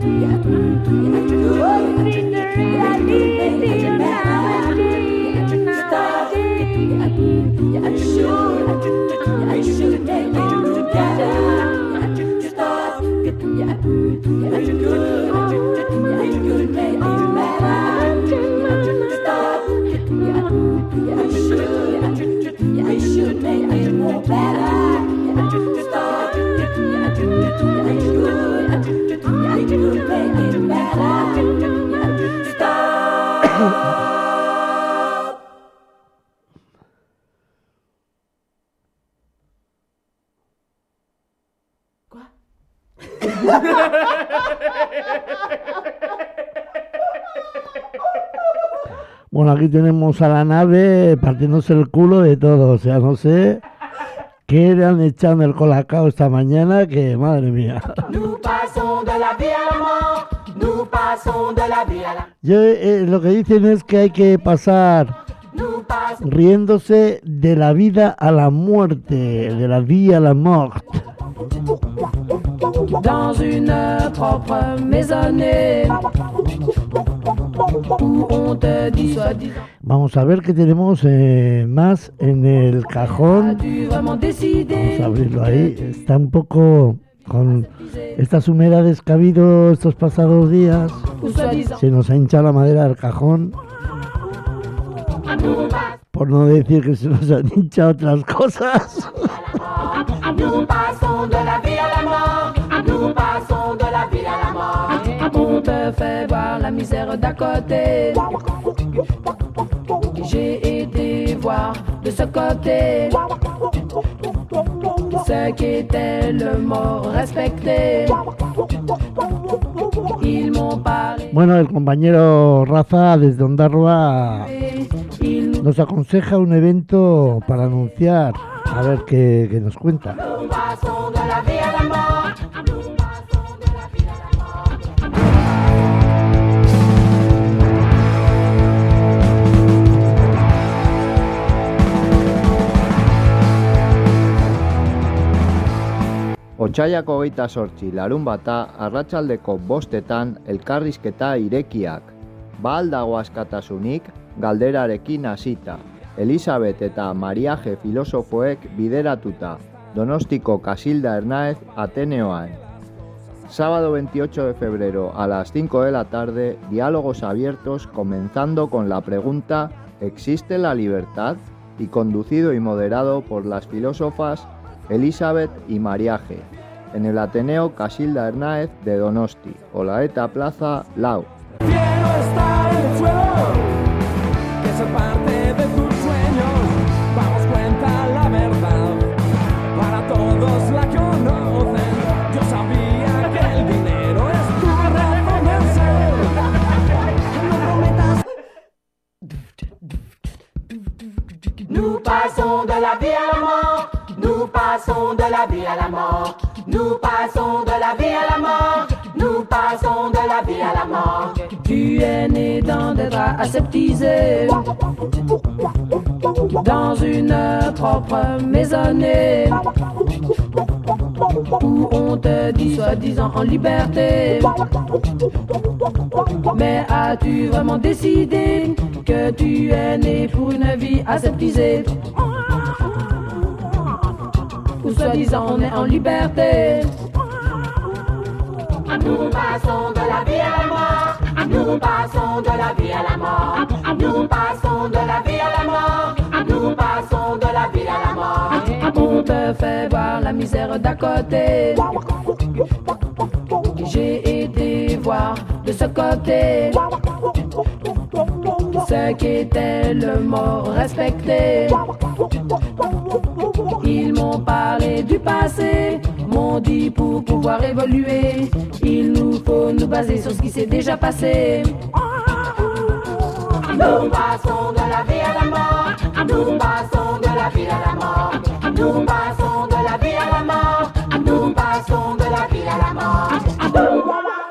Bueno, aquí tenemos a la nave partiéndose el culo de todo, o sea, no sé qué le han echado en el colacao esta mañana, que madre mía. Lo que dicen es que hay que pasar riéndose de la vida a la muerte, de la vie à la mort. Dans une propre maisonnée où on te dit soi-disant. Vamos a ver qué tenemos más en el cajón. Vamos a abrirlo ahí. Está un poco con estas humedades que ha habido estos pasados días. Se nos ha hinchado la madera del cajón. Por no decir que se nos han hinchado otras cosas. Nous passons de la vie à la mort. Nous passons de la vie à la mort. On te fait voir la misère d'à côté. J'ai été voir de ce côté ce qui était le mot respecté. Ils m'ont parlé. Bueno, el compañero Rafa desde Ondarroa nos aconseja un evento para anunciar. A ver qué nos cuenta. Otsaiako 28 larunbata arratsaldeko 5:00 elkarrizketa irekiak. Ba al dago askatasunik galderarekin hasita. Elisabet eta Mariaje filosofoek bideratuta, Donostiko Casilda Hernáez Ateneoan. Sábado 28 de febrero a las 5 de la tarde, diálogos abiertos comenzando con la pregunta ¿existe la libertad? Y conducido y moderado por las filósofas Elisabet y Mariaje, en el Ateneo Casilda Hernáez de Donosti, Olaeta Plaza, Lau. Quiero estar en el suelo, que se parte de tus sueños. Vamos, cuenta la verdad, para todos la conocen. Yo sabía que el dinero es tu recompensa. No prometas. Nous passons de la vie à la mort. Nous passons de la vie à la mort. Nous passons de la vie à la mort. Nous passons de la vie à la mort. Tu es né dans des draps aseptisés, dans une propre maisonnée, où on te dit soi-disant en liberté. Mais as-tu vraiment décidé que tu es né pour une vie aseptisée, où soi-disant on est en liberté? Nous passons de la vie à la mort. Nous passons de la vie à la mort. Nous passons de la vie à la mort. Nous passons de la vie à la mort. On te fait voir la misère d'à côté. J'ai été voir de ce côté ce qu'était le mot respecté. Ils m'ont parlé du passé, m'ont dit pour pouvoir évoluer, il nous faut nous baser sur ce qui s'est déjà passé. Nous passons de la vie à la mort. Nous passons de la vie à la mort. Nous passons de la vie à la mort. Nous passons de la vie à la mort.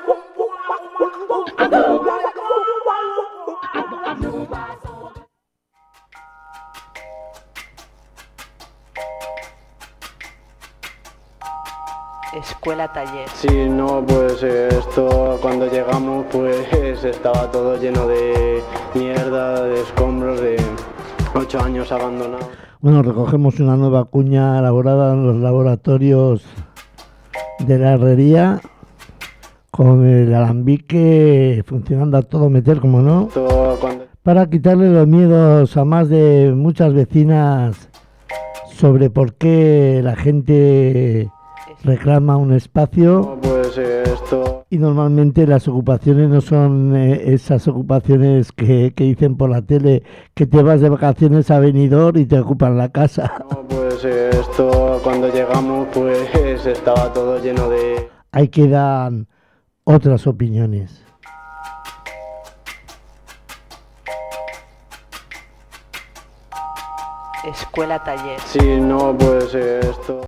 Escuela taller. Sí, no, pues esto cuando llegamos pues estaba todo lleno de mierda, de escombros, de 8 años abandonados. Bueno, recogemos una nueva cuña elaborada en los laboratorios de la herrería, con el alambique funcionando a todo meter, como no, para quitarle los miedos a más de muchas vecinas sobre por qué la gente reclama un espacio. Pues esto... Y normalmente las ocupaciones no son esas ocupaciones que dicen por la tele que te vas de vacaciones a Benidorm y te ocupan la casa. No, pues esto cuando llegamos pues estaba todo lleno de... Ahí quedan otras opiniones. Escuela taller. Sí, no, pues esto...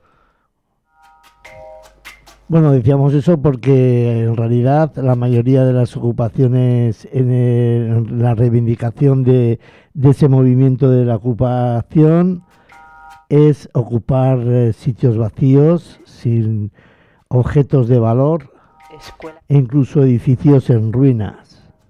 Bueno, decíamos eso porque en realidad la mayoría de las ocupaciones en la reivindicación de ese movimiento de la ocupación es ocupar sitios vacíos, sin objetos de valor, e incluso edificios en ruinas.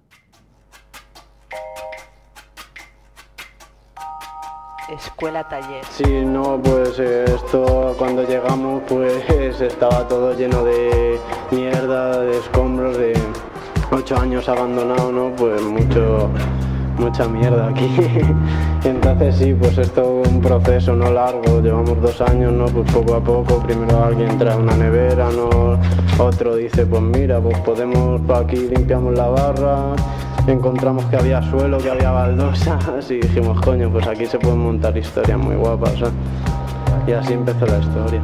Escuela taller. Sí, no, pues esto cuando llegamos pues estaba todo lleno de mierda, de escombros, de 8 años abandonado, ¿no? Pues mucha mierda aquí. Entonces sí, pues esto es un proceso no largo, llevamos 2 años, ¿no? Pues poco a poco, primero alguien trae una nevera, ¿no? Otro dice, pues mira, pues podemos, aquí limpiamos la barra, encontramos que había suelo, que había baldosas y dijimos, coño, pues aquí se pueden montar historias muy guapas, ¿eh? Y así empezó la historia.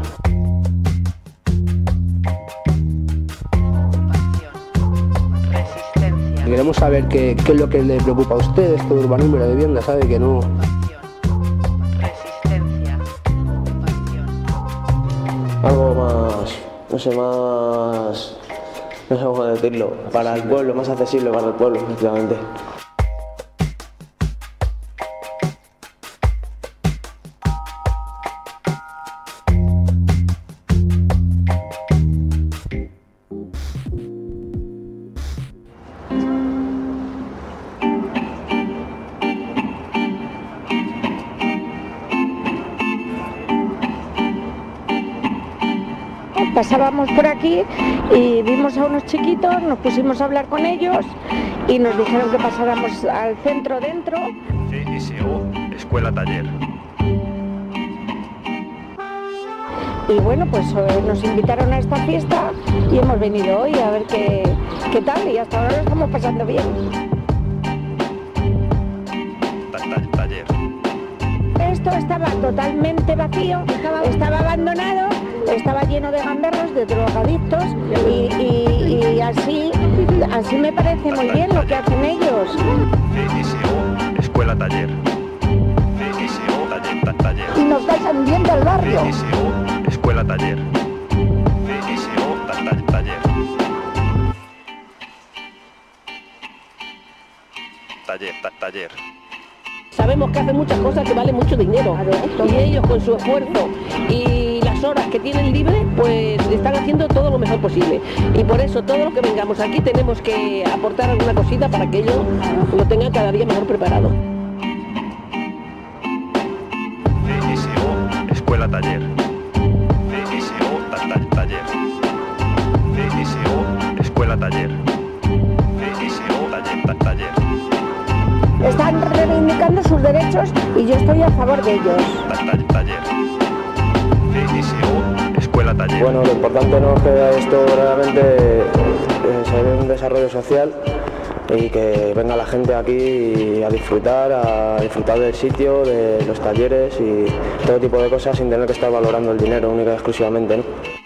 Queremos saber qué es lo que le preocupa a ustedes, todo urbanismo y la vivienda, sabe que no. Resistencia. Algo más, no sé cómo decirlo, para el pueblo, más accesible para el pueblo, efectivamente. Pasábamos por aquí y vimos a unos chiquitos, nos pusimos a hablar con ellos y nos dijeron que pasáramos al centro dentro. CSO, Escuela Taller. Y bueno, pues nos invitaron a esta fiesta y hemos venido hoy a ver qué tal, y hasta ahora lo estamos pasando bien. Taller. Esto estaba totalmente vacío, estaba abandonado, estaba lleno de gamberros, de drogadictos y así me parece muy bien lo que hacen ellos. CSO, Escuela Taller. CSO, Taller. Y nos caen bien del barrio. CSO, Escuela Taller. CSO, Taller. taller. Sabemos que hacen muchas cosas que valen mucho dinero y ellos con su esfuerzo y las horas que tienen libre pues están haciendo todo lo mejor posible y por eso todo lo que vengamos aquí tenemos que aportar alguna cosita para que ellos lo tengan cada día mejor preparado. CSO Escuela Taller. CSO Taller. CSO Escuela Taller. CSO Taller. Están reivindicando sus derechos y yo estoy a favor de ellos. Taller. CSO Escuela Taller. Bueno, lo importante no es que esto realmente se dé un desarrollo social y que venga la gente aquí a disfrutar del sitio, de los talleres y todo tipo de cosas sin tener que estar valorando el dinero única y exclusivamente, ¿no?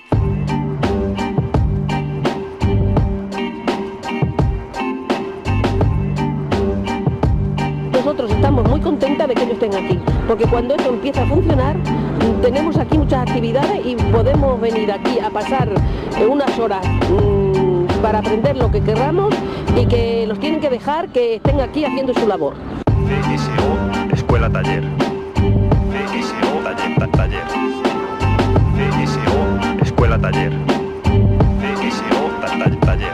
Nosotros estamos muy contentas de que ellos estén aquí, porque cuando esto empieza a funcionar, tenemos aquí muchas actividades y podemos venir aquí a pasar unas horas para aprender lo que querramos y que los tienen que dejar que estén aquí haciendo su labor. CSO Escuela Taller. CSO Taller. CSO Escuela Taller. CSO Taller.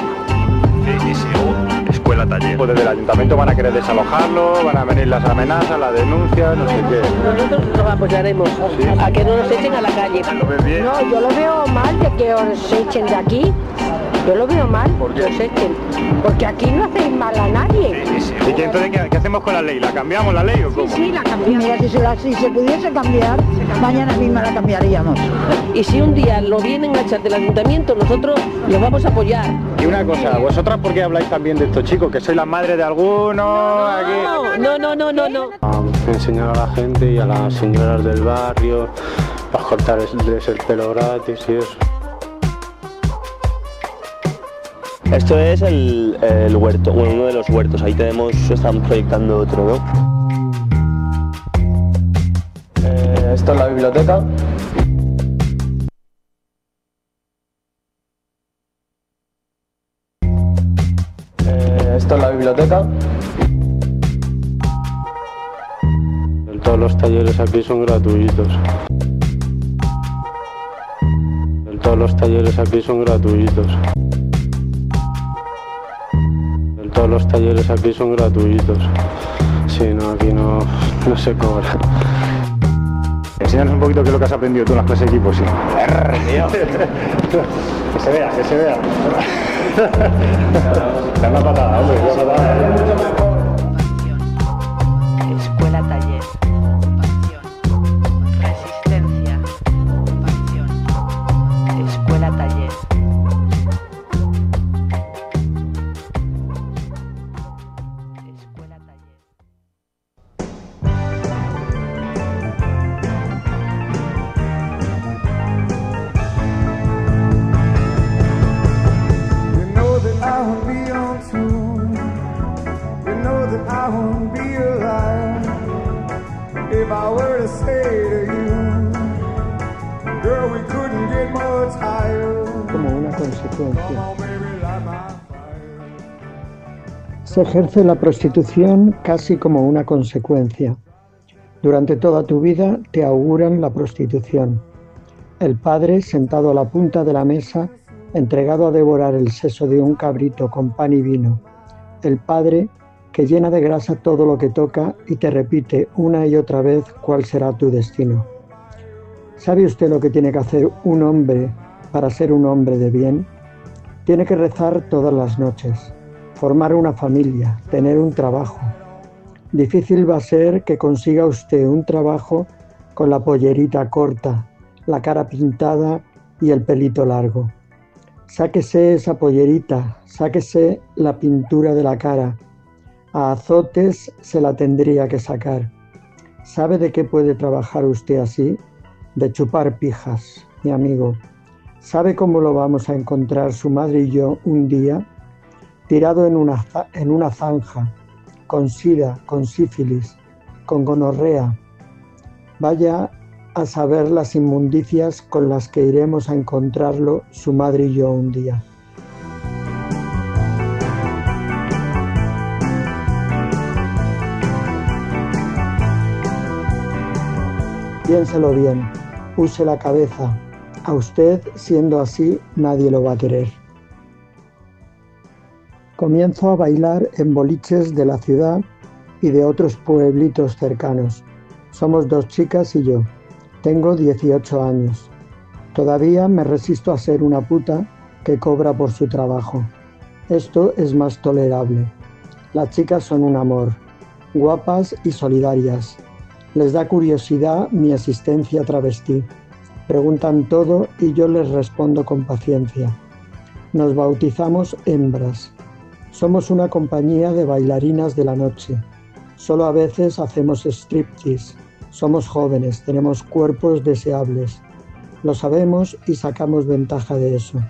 CSO Escuela Taller. Pues desde el ayuntamiento van a querer desalojarlo, van a venir las amenazas, las denuncias, no sé qué. Nosotros los apoyaremos a que no nos echen a la calle. ¿Lo ves bien? No, yo lo veo mal de que os echen de aquí. Yo lo veo mal, que os echen. Porque aquí no hacéis mal a nadie. ¿Y que entonces qué hacemos con la ley? ¿La cambiamos la ley o cómo? Sí, la cambiamos. Mira, si se pudiese cambiar, mañana misma la cambiaríamos. Y si un día lo vienen a echar del ayuntamiento, nosotros los vamos a apoyar. Y una cosa, ¿vosotras por qué habláis también de estos chicos? ¿Que sois la madre de alguno? No. A enseñar a la gente y a las señoras del barrio a cortarles el pelo gratis y eso. Esto es el huerto, bueno, uno de los huertos. Ahí estamos proyectando otro, ¿no? Esto es la biblioteca. Esto es la biblioteca. Todos los talleres aquí son gratuitos. Todos los talleres aquí son gratuitos. Todos los talleres aquí son gratuitos. Sí, no, aquí no se cobra. Enséñanos un poquito qué es lo que has aprendido tú en las clases de equipo, sí. Que se vea. Da una patada, hombre, da una patada. Escuela Taller. Resistencia. Escuela Taller. Como una consecuencia. Se ejerce la prostitución casi como una consecuencia. Durante toda tu vida te auguran la prostitución. El padre, sentado a la punta de la mesa, entregado a devorar el seso de un cabrito con pan y vino. El padre, que llena de grasa todo lo que toca y te repite una y otra vez cuál será tu destino. ¿Sabe usted lo que tiene que hacer un hombre para ser un hombre de bien? Tiene que rezar todas las noches, formar una familia, tener un trabajo. Difícil va a ser que consiga usted un trabajo con la pollerita corta, la cara pintada y el pelito largo. Sáquese esa pollerita, sáquese la pintura de la cara. A azotes se la tendría que sacar. ¿Sabe de qué puede trabajar usted así? De chupar pijas, mi amigo. ¿Sabe cómo lo vamos a encontrar su madre y yo un día? Tirado en una zanja, con sida, con sífilis, con gonorrea. Vaya a saber las inmundicias con las que iremos a encontrarlo su madre y yo un día. Piénselo bien, use la cabeza. A usted, siendo así, nadie lo va a querer. Comienzo a bailar en boliches de la ciudad y de otros pueblitos cercanos. Somos 2 chicas y yo. Tengo 18 años. Todavía me resisto a ser una puta que cobra por su trabajo. Esto es más tolerable. Las chicas son un amor, guapas y solidarias. Les da curiosidad mi existencia travestí. Preguntan todo y yo les respondo con paciencia. Nos bautizamos hembras. Somos una compañía de bailarinas de la noche. Solo a veces hacemos striptease. Somos jóvenes, tenemos cuerpos deseables. Lo sabemos y sacamos ventaja de eso.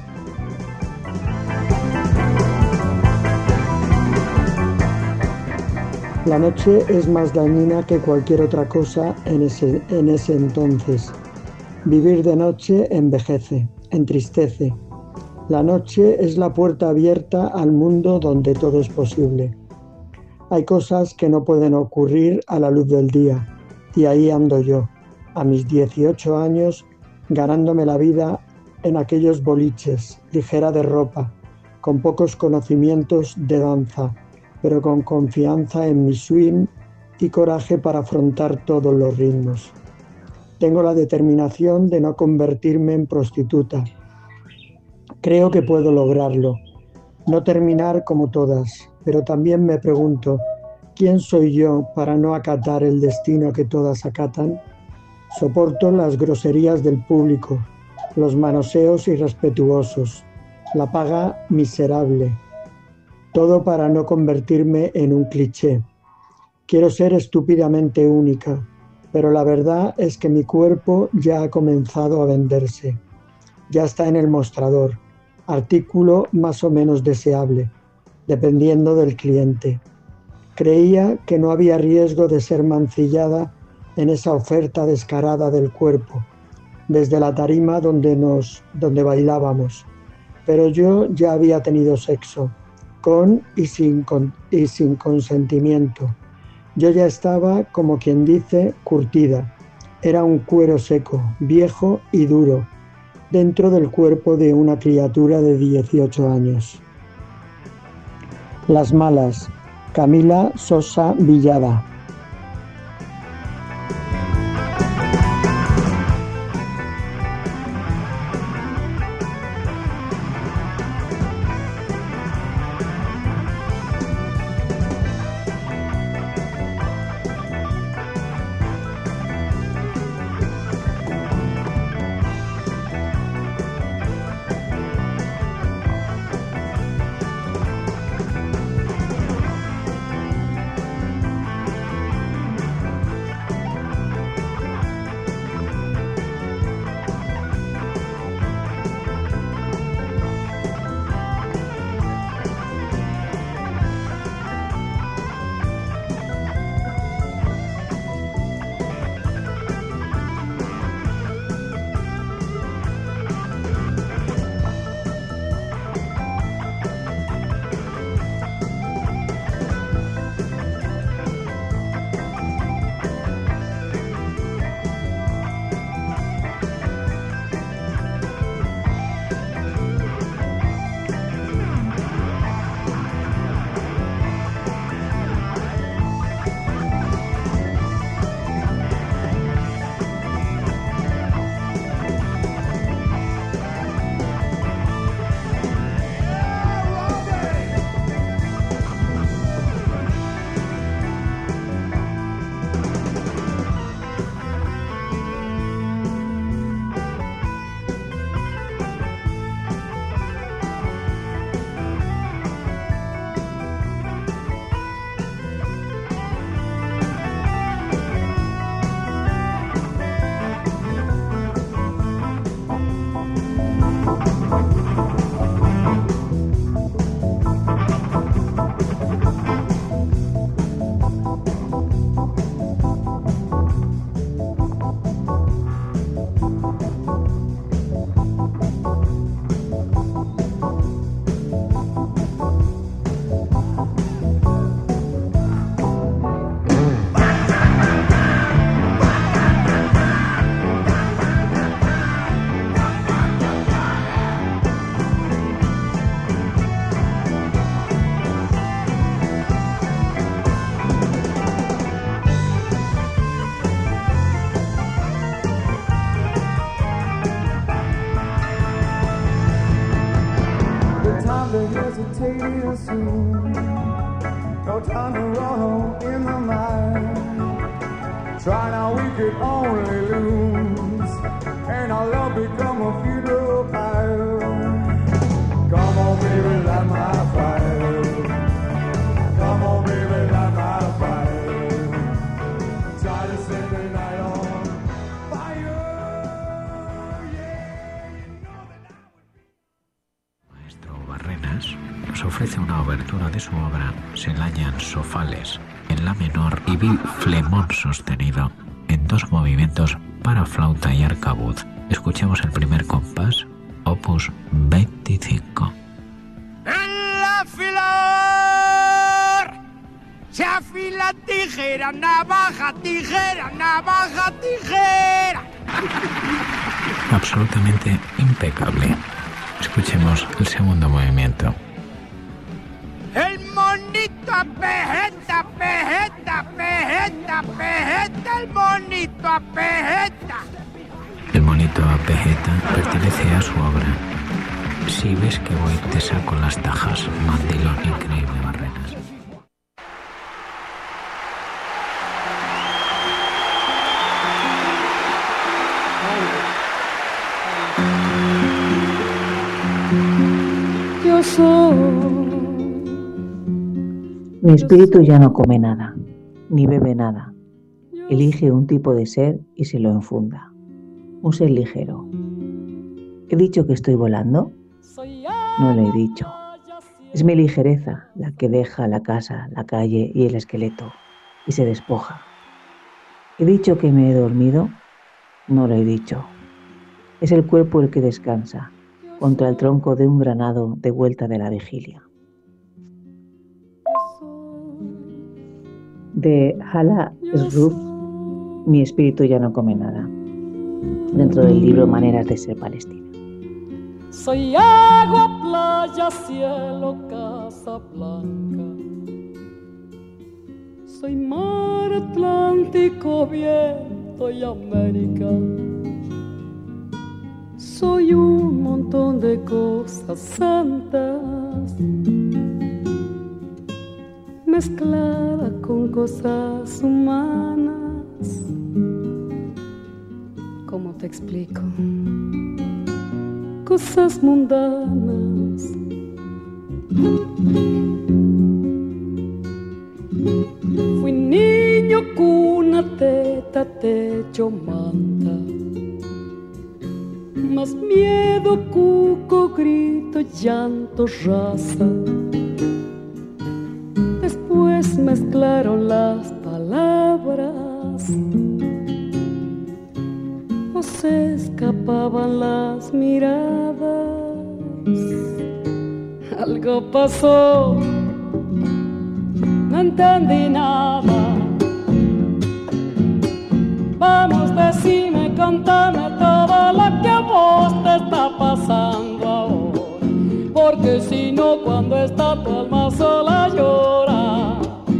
La noche es más dañina que cualquier otra cosa en ese entonces. Vivir de noche envejece, entristece. La noche es la puerta abierta al mundo donde todo es posible. Hay cosas que no pueden ocurrir a la luz del día, y ahí ando yo, a mis 18 años, ganándome la vida en aquellos boliches, ligera de ropa, con pocos conocimientos de danza, pero con confianza en mi swing y coraje para afrontar todos los ritmos. Tengo la determinación de no convertirme en prostituta. Creo que puedo lograrlo, no terminar como todas, pero también me pregunto, ¿quién soy yo para no acatar el destino que todas acatan? Soporto las groserías del público, los manoseos irrespetuosos, la paga miserable, todo para no convertirme en un cliché. Quiero ser estúpidamente única, pero la verdad es que mi cuerpo ya ha comenzado a venderse. Ya está en el mostrador, artículo más o menos deseable, dependiendo del cliente. Creía que no había riesgo de ser mancillada en esa oferta descarada del cuerpo, desde la tarima donde bailábamos, pero yo ya había tenido sexo, con y sin consentimiento. Yo ya estaba, como quien dice, curtida. Era un cuero seco, viejo y duro, dentro del cuerpo de una criatura de 18 años. Las malas, Camila Sosa Villada. rotating soon. No time to run in the mind. Try now, we could only lose, and our love become a funeral pyre. Come on, baby, light my fire. Come on, baby, light my fire. Try to set the night on fire. Maestro Barrenas nos ofrece una obertura de su obra Selayan Sofales en la menor y biflemón sostenido en 2 movimientos para flauta y arcabuz. Escuchemos el primer compás, opus 25. En la flor se afila tijera, navaja, tijera, navaja, tijera. Absolutamente impecable. Escuchemos el segundo movimiento. El monito apejeta, pejeta, pejeta, pejeta, el monito apejeta. El monito apejeta pertenece a su obra Si ves que voy te saco las tajas, mandilón increíble Barrenas. Yo soy. Mi espíritu ya no come nada, ni bebe nada. Elige un tipo de ser y se lo enfunda. Un ser ligero. ¿He dicho que estoy volando? No lo he dicho. Es mi ligereza la que deja la casa, la calle y el esqueleto y se despoja. ¿He dicho que me he dormido? No lo he dicho. Es el cuerpo el que descansa contra el tronco de un granado de vuelta de la vigilia. De Hala Sruf, Mi espíritu ya no come nada, dentro del libro Maneras de ser palestina. Soy agua, playa, cielo, casa blanca. Soy mar Atlántico, viento y América. Soy un montón de cosas santas mezclada con cosas humanas. ¿Cómo te explico? Cosas mundanas. Fui niño, cuna, teta, techo, manta. Más miedo, cuco, grito, llanto, raza. Después mezclaron las palabras o se escapaban las miradas. Algo pasó, no entendí nada. Vamos, decime, contame todo lo que a vos te está pasando ahora, porque si no, cuando está tu alma sola llora.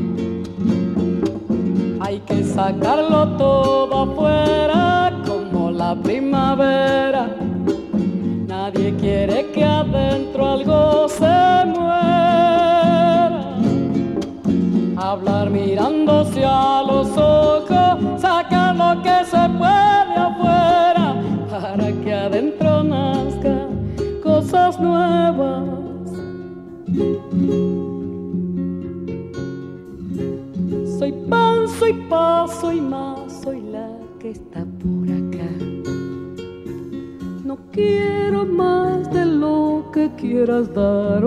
Hay que sacarlo todo afuera como la primavera. Nadie quiere que adentro algo se muera. Hablar mirándose a los ojos, sacar lo que se puede afuera, para que adentro nazca cosas nuevas. Soy pan, soy paz, soy más, soy la que está por acá. No quiero más de lo que quieras dar.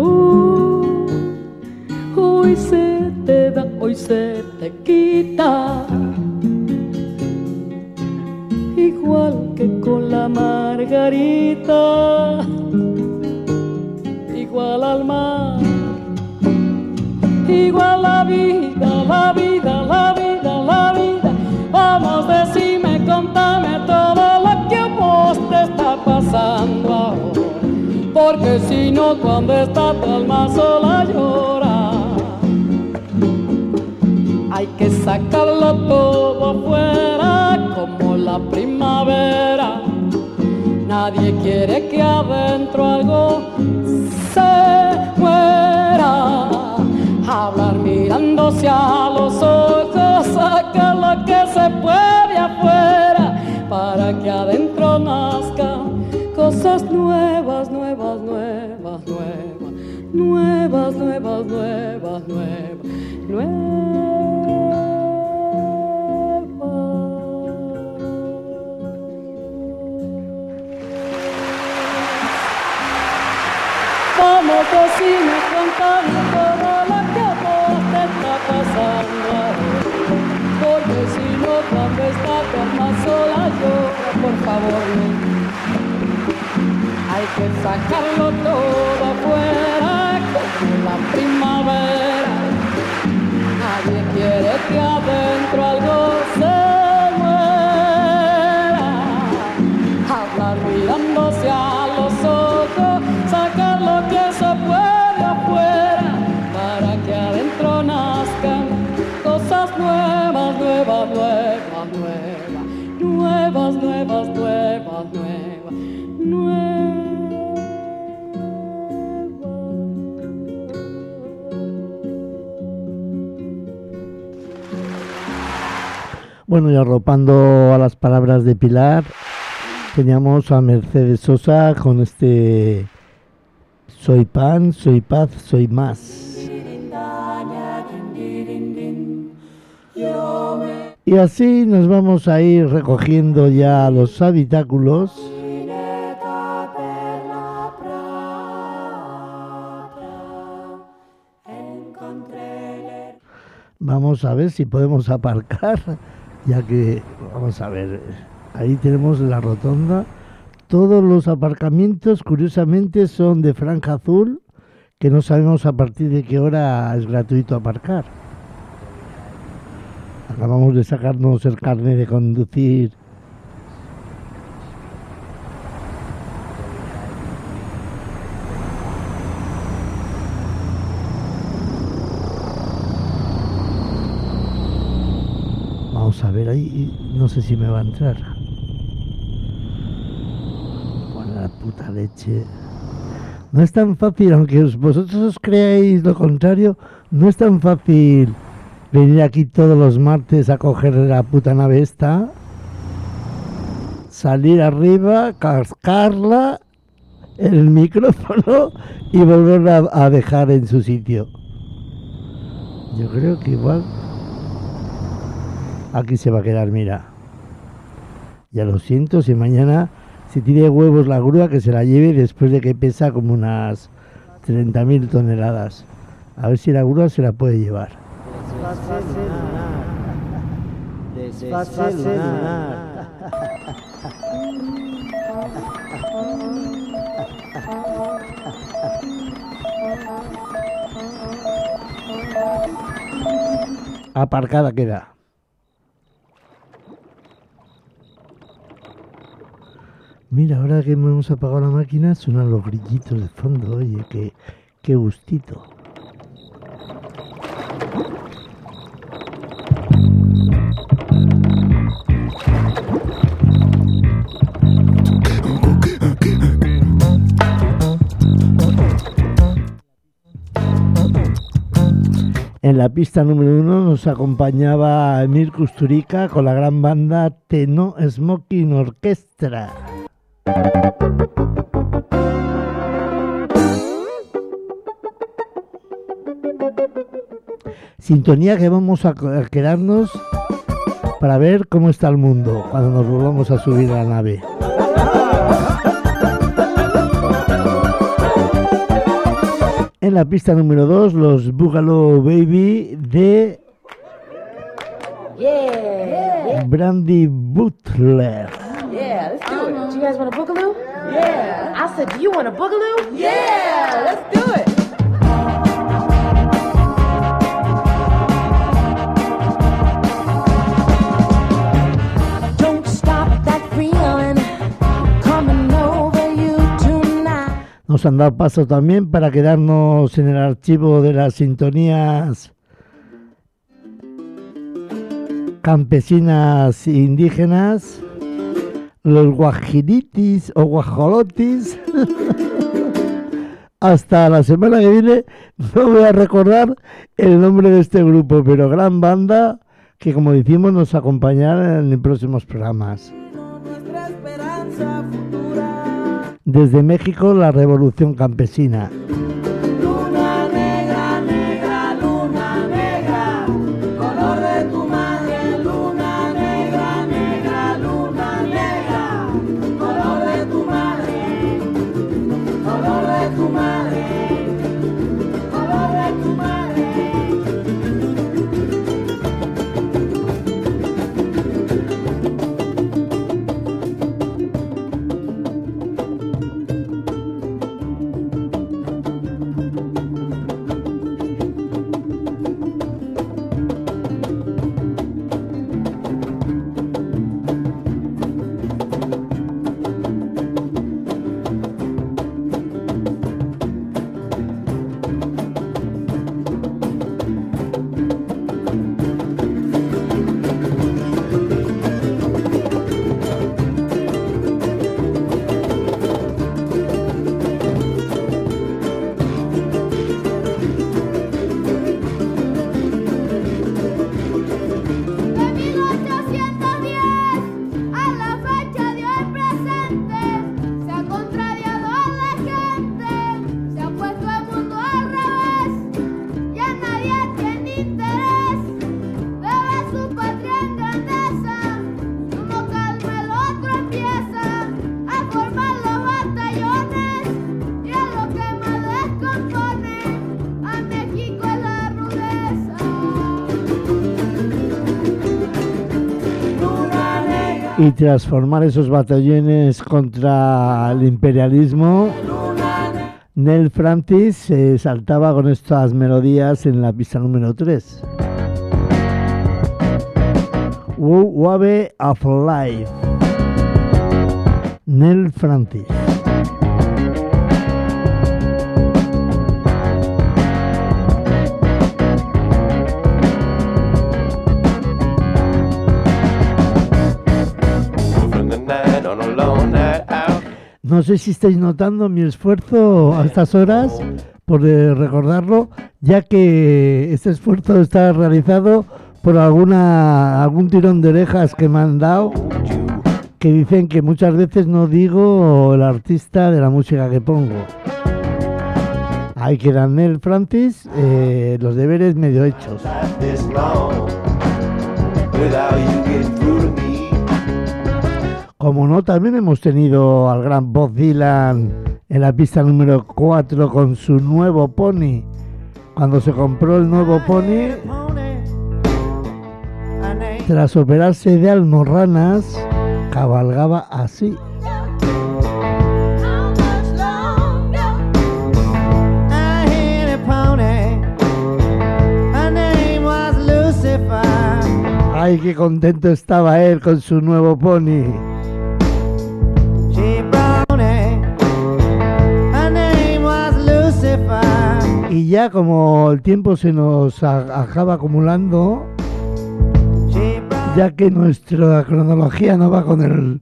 Hoy se te da, hoy se te quita. Igual que con la margarita, igual al mar, igual la vida, la vida, la vida, la vida. Vamos, decime, contame todo lo que a vos te está pasando ahora, porque si no, cuando está tu alma sola llora. Hay que sacarlo todo afuera como la primavera. Nadie quiere que adentro algo se mueva. Hablar mirándose a los ojos, sacar lo que se puede afuera, para que adentro nazcan cosas nuevas, nuevas, nuevas, nuevas, nuevas, nuevas, nuevas, nuevas, nuevas. Vamos vecinos, contando todo lo que a vos te está pasando ahora, porque si no cuando esta cama sola llora, por favor no. Hay que sacarlo todo afuera como la primavera. Nadie quiere que adentro algo se muera. Hablar mirándose a los ojos, sacar lo que se puede afuera, para que adentro nazcan cosas nuevas, nuevas, nuevas, nuevas, nuevas, nuevas, nuevas, nuevas, nuevas. Bueno, y arropando a las palabras de Pilar, teníamos a Mercedes Sosa con este Soy pan, soy paz, soy más. Y así nos vamos a ir recogiendo ya los habitáculos. Vamos a ver si podemos aparcar, ya que, vamos a ver, ahí tenemos la rotonda. Todos los aparcamientos, curiosamente, son de franja azul, que no sabemos a partir de qué hora es gratuito aparcar. Acabamos de sacarnos el carnet de conducir. Vamos a ver ahí, no sé si me va a entrar. La puta leche. No es tan fácil, aunque vosotros os creáis lo contrario, no es tan fácil venir aquí todos los martes a coger la puta nave esta, salir arriba, cascarla, el micrófono y volverla a dejar en su sitio. Yo creo que igual aquí se va a quedar, mira. Ya lo siento, si mañana... Si tiene huevos la grúa, que se la lleve después de que pesa como unas 30.000 toneladas. A ver si la grúa se la puede llevar. Desfase lunar. Aparcada queda. Mira, ahora que hemos apagado la máquina, suenan los grillitos de fondo. Oye, qué gustito. En la pista número 1 nos acompañaba Emir Kusturica con la gran banda Teno Smoking Orchestra. Sintonía que vamos a quedarnos para ver cómo está el mundo cuando nos volvamos a subir a la nave. En la pista número 2, los Boogaloo Baby de Brandy Butler. Yeah, let's do it. Do you guys want a boogaloo? Yeah. I said, do you want a boogaloo? Yeah, let's do it. Don't stop that feeling coming over you tonight. Nos han dado paso también para quedarnos en el archivo de las sintonías campesinas e indígenas, los guajiritis o guajolotis, hasta la semana que viene no voy a recordar el nombre de este grupo, pero gran banda que, como decimos, nos acompañará en próximos programas. Desde México, la Revolución Campesina. Luna negra, negra, luna negra, color de tu madre. Luna negra, negra, luna negra, color de tu madre, color de tu madre, color de tu madre. Y transformar esos batallones contra el imperialismo, Nel Francis se saltaba con estas melodías en la pista número 3. Wave of Life, Nel Francis. No sé si estáis notando mi esfuerzo a estas horas por recordarlo, ya que este esfuerzo está realizado por algún tirón de orejas que me han dado, que dicen que muchas veces no digo el artista de la música que pongo. Ahí queda Nel Francis, los deberes medio hechos. Como no, también hemos tenido al gran Bob Dylan en la pista número 4 con su nuevo pony. Cuando se compró el nuevo pony, tras operarse de almorranas, cabalgaba así. Ay, qué contento estaba él con su nuevo pony. Y ya como el tiempo se nos acaba acumulando, ya que nuestra cronología no va con el...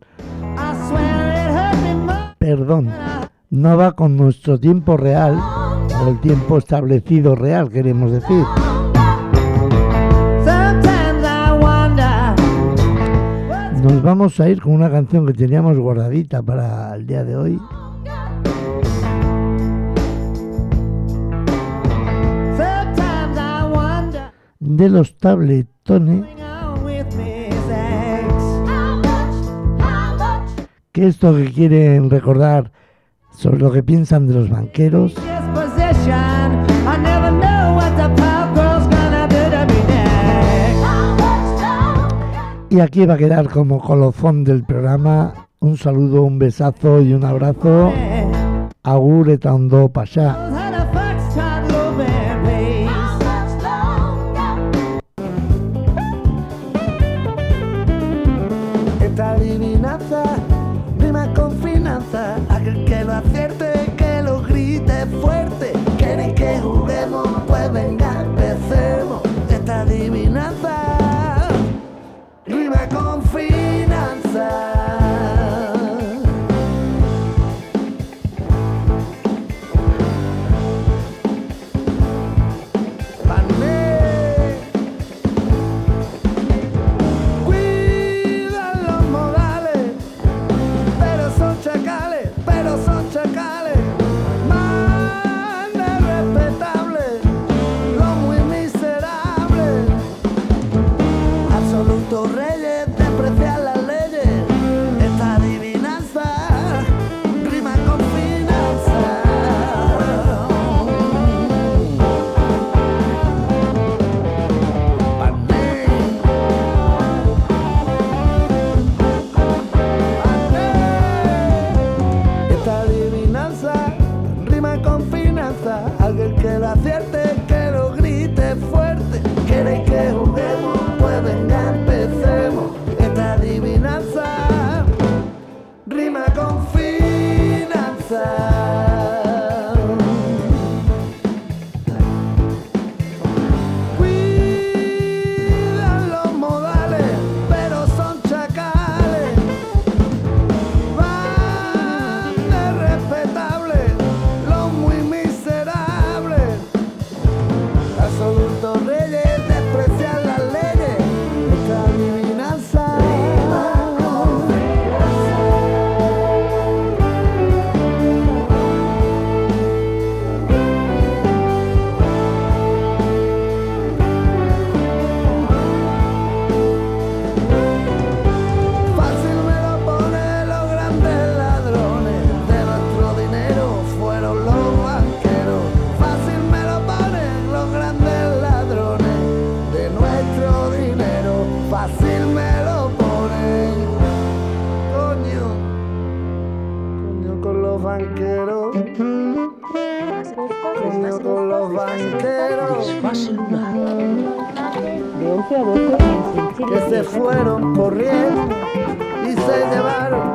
Perdón, no va con nuestro tiempo real, o el tiempo establecido real, queremos decir. Nos vamos a ir con una canción que teníamos guardadita para el día de hoy. De los Tabletones, que esto que quieren recordar sobre lo que piensan de los banqueros. Y aquí va a quedar como colofón del programa. Un saludo, un besazo y un abrazo. Agur eta ondo pasa. Esta adivinanza rima con finanza. Aquel que lo acierte, que lo grite fuerte. ¿Queréis que juguemos? Pues venga, empecemos. Esta adivinanza rima con finanza. Cuidan los modales, pero son chacales. Van de respetables, los muy miserables. Absolutos reyes desprecian las leyes. Esta adivinanza. Fácil me lo ponen los grandes ladrones de nuestro dinero, fueron los banqueros. Fácil me lo ponen los grandes ladrones de nuestro dinero. Fácil me lo ponen, coño, coño con los banqueros, coño con los banqueros. De 11 a 12 en Chile. Que se fueron corriendo y se llevaron